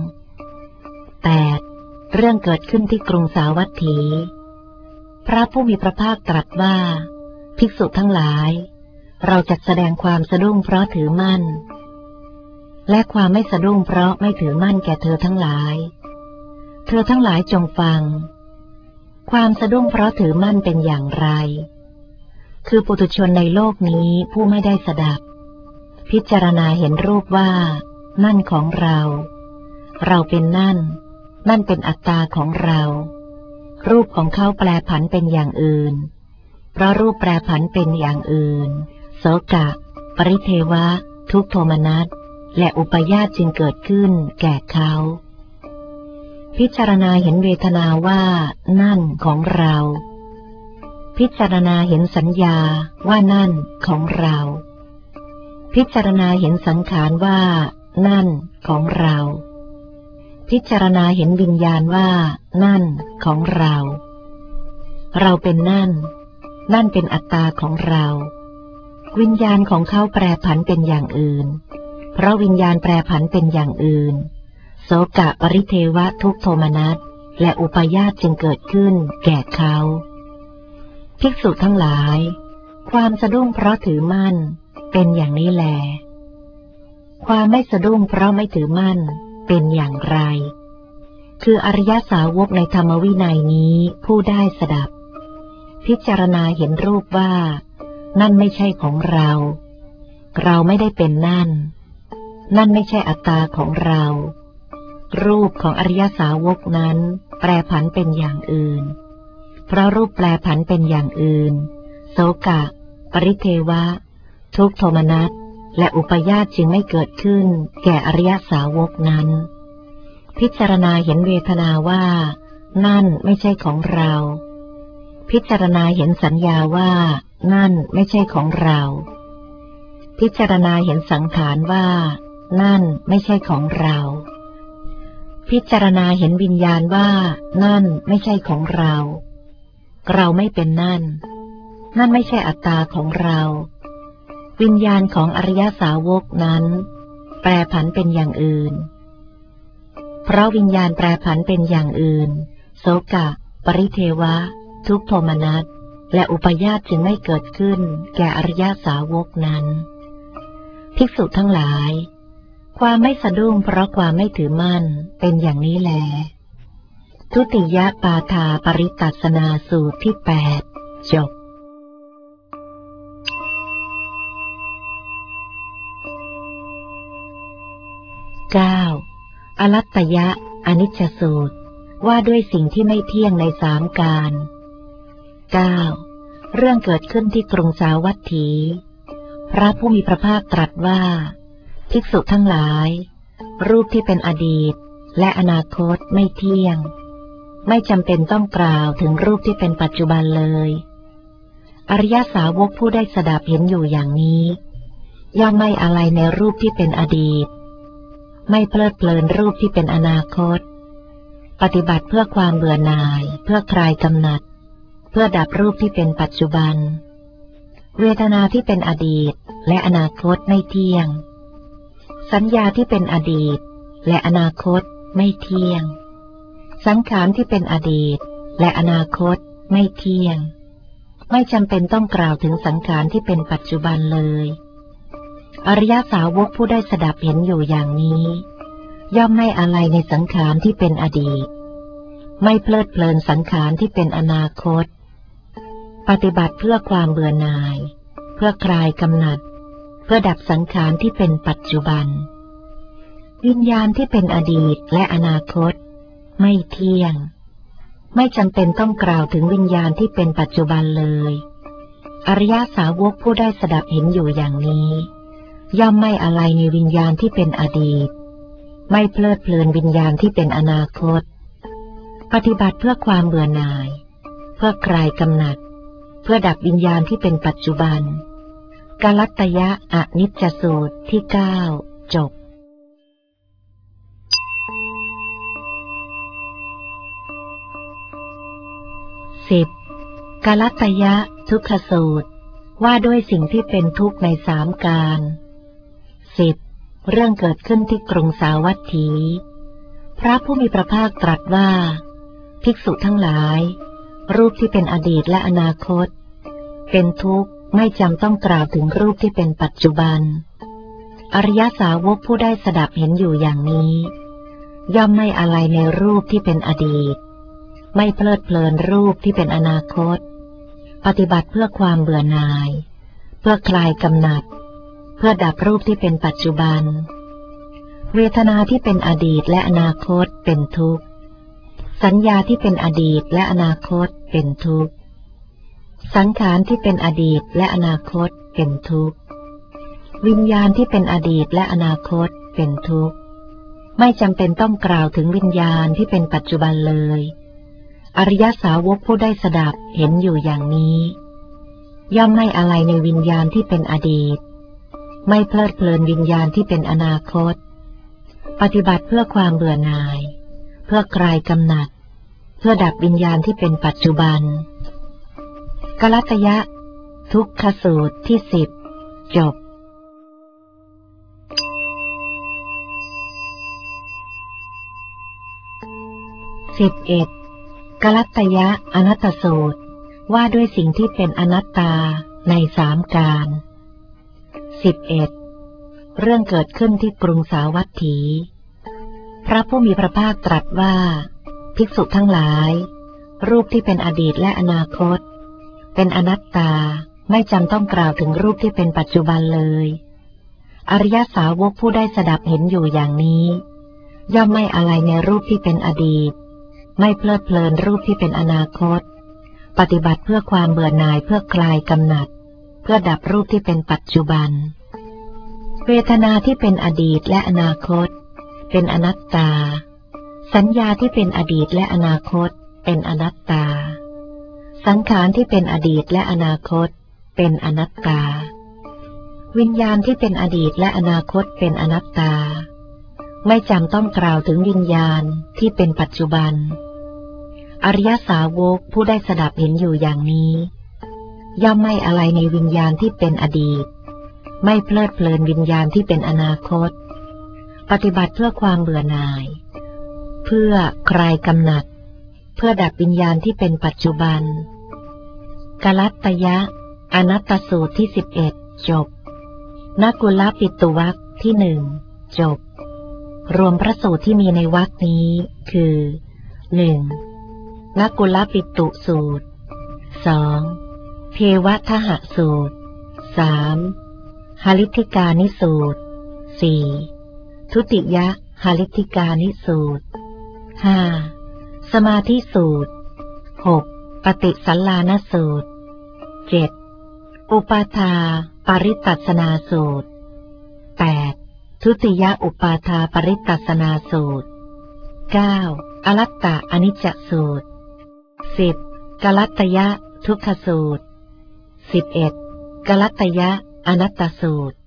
2 8เรื่องเกิดขึ้นที่กรุงสาวัตถีพระผู้มีพระภาคตรัสว่าภิกษุทั้งหลายเราจักแสดงความสะดุ้งเพราะถือมั่นและความไม่สะดุ้งเพราะไม่ถือมั่นแก่เธอทั้งหลายเธอทั้งหลายจงฟังความสะดุ้งเพราะถือมั่นเป็นอย่างไรคือปุถุชนในโลกนี้ผู้ไม่ได้สดับพิจารณาเห็นรูปว่านั่นของเราเราเป็นนั่นเป็นอัตตาของเรารูปของเขาแปรผันเป็นอย่างอื่นเพราะรูปแปรผันเป็นอย่างอื่นโสกะปริเทวะทุกโทมนัสและอุปยาสจึงเกิดขึ้นแก่เขาพิจารณาเห็นเวทนาว่านั่นของเราพิจารณาเห็นสัญญาว่านั่นของเราพิจารณาเห็นสังขารว่านั่นของเราพิจารณาเห็นวิญญาณว่านั่นของเราเราเป็นนั่นเป็นอัตตาของเราวิญญาณของเขาแปรผันเป็นอย่างอื่นเพราะวิญญาณแปรผันเป็นอย่างอื่นโสกะปริเทวะทุกโทมนัสและอุปยาสจึงเกิดขึ้นแก่เขาภิกษุทั้งหลายความสะดุ้งเพราะถือมั่นเป็นอย่างนี้แลความไม่สะดุ้งเพราะไม่ถือมั่นเป็นอย่างไรคืออริยสาวกในธรรมวินัยนี้ผู้ได้สดับพิจารณาเห็นรูปว่านั่นไม่ใช่ของเราเราไม่ได้เป็นนั่นไม่ใช่อัตตาของเรารูปของอริยสาวกนั้นแปรผันเป็นอย่างอื่นเพราะรูปแปรผันเป็นอย่างอื่นโสกะปริเทวะทุกขโทมนัสและอุปาญาตจึงไม่เกิดขึ้นแก่อริยสาวกนั้นพิจารณาเห็นเวทนาว่านั่นไม่ใช่ของเราพิจารณาเห็นสัญญาว่านั่นไม่ใช่ของเราพิจารณาเห็นสังขารว่านั่นไม่ใช่ของเราพิจารณาเห็นวิญญาณว่านั่นไม่ใช่ของเราเราไม่เป็นนั่นไม่ใช่อัตตาของเราวิญญาณของอริยสาวกนั้นแปรผันเป็นอย่างอื่นเพราะวิญญาณแปรผันเป็นอย่างอื่นโสกะปริเทวะทุกขโทมนัสและอุปาญาตจึงไม่เกิดขึ้นแก่อริยสาวกนั้นภิกษุทั้งหลายความไม่สะดุ้งเพราะความไม่ถือมั่นเป็นอย่างนี้แลทุติยปาทาปริตัสสนาสูตรที่8จบ9. อลัตตยะอนิจจสูตรว่าด้วยสิ่งที่ไม่เที่ยงในสามการ 9. เรื่องเกิดขึ้นที่กรุงสาวัตถี พระผู้มีพระภาคตรัสว่าภิกษุทั้งหลายรูปที่เป็นอดีตและอนาคตไม่เที่ยงไม่จำเป็นต้องกล่าวถึงรูปที่เป็นปัจจุบันเลยอริยสาวกผู้ได้สดับเห็นอยู่อย่างนี้ย่อมไม่อะไรในรูปที่เป็นอดีตไม่เพลิดเพลินรูปที่เป็นอนาคตปฏิบัติเพื่อความเบื่อหน่ายเพื่อคลายกำหนัดเพื่อดับรูปที่เป็นปัจจุบันเวทนาที่เป็นอดีตและอนาคตไม่เที่ยงสัญญาที่เป็นอดีตและอนาคตไม่เที่ยงสังขารที่เป็นอดีตและอนาคตไม่เที่ยงไม่จำเป็นต้องกล่าวถึงสังขารที่เป็นปัจจุบันเลยอริยสาวกผู้ได้สดับเห็นอยู่อย่างนี้ย่อมไม่อะไรในสังขารที่เป็นอดีตไม่เพลิดเพลินสังขารที่เป็นอนาคตปฏิบัติเพื่อความเบื่อหน่ายเพื่อคลายกำหนัดเพื่อดับสังขารที่เป็นปัจจุบันวิญญาณที่เป็นอดีตและอนาคตไม่เที่ยงไม่จำเป็นต้องกล่าวถึงวิญญาณที่เป็นปัจจุบันเลยอริยสาวกผู้ได้สดับเห็นอยู่อย่างนี้ย่อมไม่อะไรในวิญญาณที่เป็นอดีตไม่เพลิดเพลินวิญญาณที่เป็นอนาคตปฏิบัติเพื่อความเบื่อหน่ายเพื่อคลายกำหนัดเพื่อดับวิญญาณที่เป็นปัจจุบันกัลลัตตยะอนิจจสูตรที่9จบ10. กัลลัตตยะทุกขสูตรว่าด้วยสิ่งที่เป็นทุกข์ในสามการ 10. เรื่องเกิดขึ้นที่กรุงสาวัตถีพระผู้มีพระภาคตรัสว่าภิกษุทั้งหลายรูปที่เป็นอดีตและอนาคตเป็นทุกข์ไม่จำต้องกล่าวถึงรูปที่เป็นปัจจุบันอริยสาวกผู้ได้สดับเห็นอยู่อย่างนี้ย่อมไม่อะไรในรูปที่เป็นอดีตไม่เพลิดเพลินรูปที่เป็นอนาคตปฏิบัติเพื่อความเบื่อหน่ายเพื่อคลายกำหนัดเพื่อดับรูปที่เป็นปัจจุบันเวทนาที่เป็นอดีตและอนาคตเป็นทุกข์สัญญาที่เป็นอดีตและอนาคตเป็นทุกข์สังขารที่เป็นอดีตและอนาคตเป็นทุกข์วิญญาณที่เป็นอดีตและอนาคตเป็นทุกข์ไม่จำเป็นต้องกล่าวถึงวิญญาณที่เป็นปัจจุบันเลยอริยสาวกผู้ได้สดับเห็นอยู่อย่างนี้ย่อมไม่อะไรในวิญญาณที่เป็นอดีตไม่เพลิดเพลินวิญญาณที่เป็นอนาคตปฏิบัติเพื่อความเบื่อหน่ายเพื่อคลายกำหนัดเพื่อดับวิญญาณที่เป็นปัจจุบันกัลลัตยะทุกขสูตรที่10จบ11. กัลลัตยะอนัตตสูตรว่าด้วยสิ่งที่เป็นอนัตตาในสามการ 11. เรื่องเกิดขึ้นที่กรุงสาวัตถี พระผู้มีพระภาคตรัสว่าภิกษุทั้งหลายรูปที่เป็นอดีตและอนาคตเป็นอนัตตาไม่จำต้องกล่าวถึงรูปที่เป็นปัจจุบันเลยอริยสาวกผู้ได้สดับเห็นอยู่อย่างนี้ย่อมไม่อะไรในรูปที่เป็นอดีตไม่เพลิดเพลินรูปที่เป็นอนาคตปฏิบัติเพื่อความเบื่อหน่ายเพื่อคลายกำหนัดเพื่อดับรูปที่เป็นปัจจุบันเวทนาที่เป็นอดีตและอนาคตเป็นอนัตตาสัญญาที่เป็นอดีตและอนาคตเป็นอนัตตาสังขารที่เป็นอดีตและอนาคตเป็นอนัตตาวิญญาณที่เป็นอดีตและอนาคตเป็นอนัตตาไม่จำต้องกล่าวถึงวิญญาณที่เป็นปัจจุบันอริยสาวกผู้ได้สดับเห็นอยู่อย่างนี้ย่อมไม่อะไรในวิญญาณที่เป็นอดีตไม่เพลิดเพลินวิญญาณที่เป็นอนาคตปฏิบัติเพื่อความเบื่อหน่ายเพื่อคลายกำหนัดเพื่อดับวิญญาณที่เป็นปัจจุบันกัลลัตยะอนัตตสูตรที่11จบนกุลปิตุวรรคที่1จบรวมพระสูตรที่มีในวรรคนี้คือ 1. นกุลปิตุสูตร 2. เพวทหสูตร 3. หฤทธิกานิสูตร 4. ทุติยหฤทธิกานิสูตร 5. สมาธิสูตร 6. ปฏิสัลลานสูตร 7. อุปาทาปริตัสสนาสูตร 8. ทุติยอุปาทาปริตัสสนาสูตร 9. อลัตตอนิจจสูตร 10. กัลลัตยทุกขสูตร 11. กัลลัตยอนัตตสูตร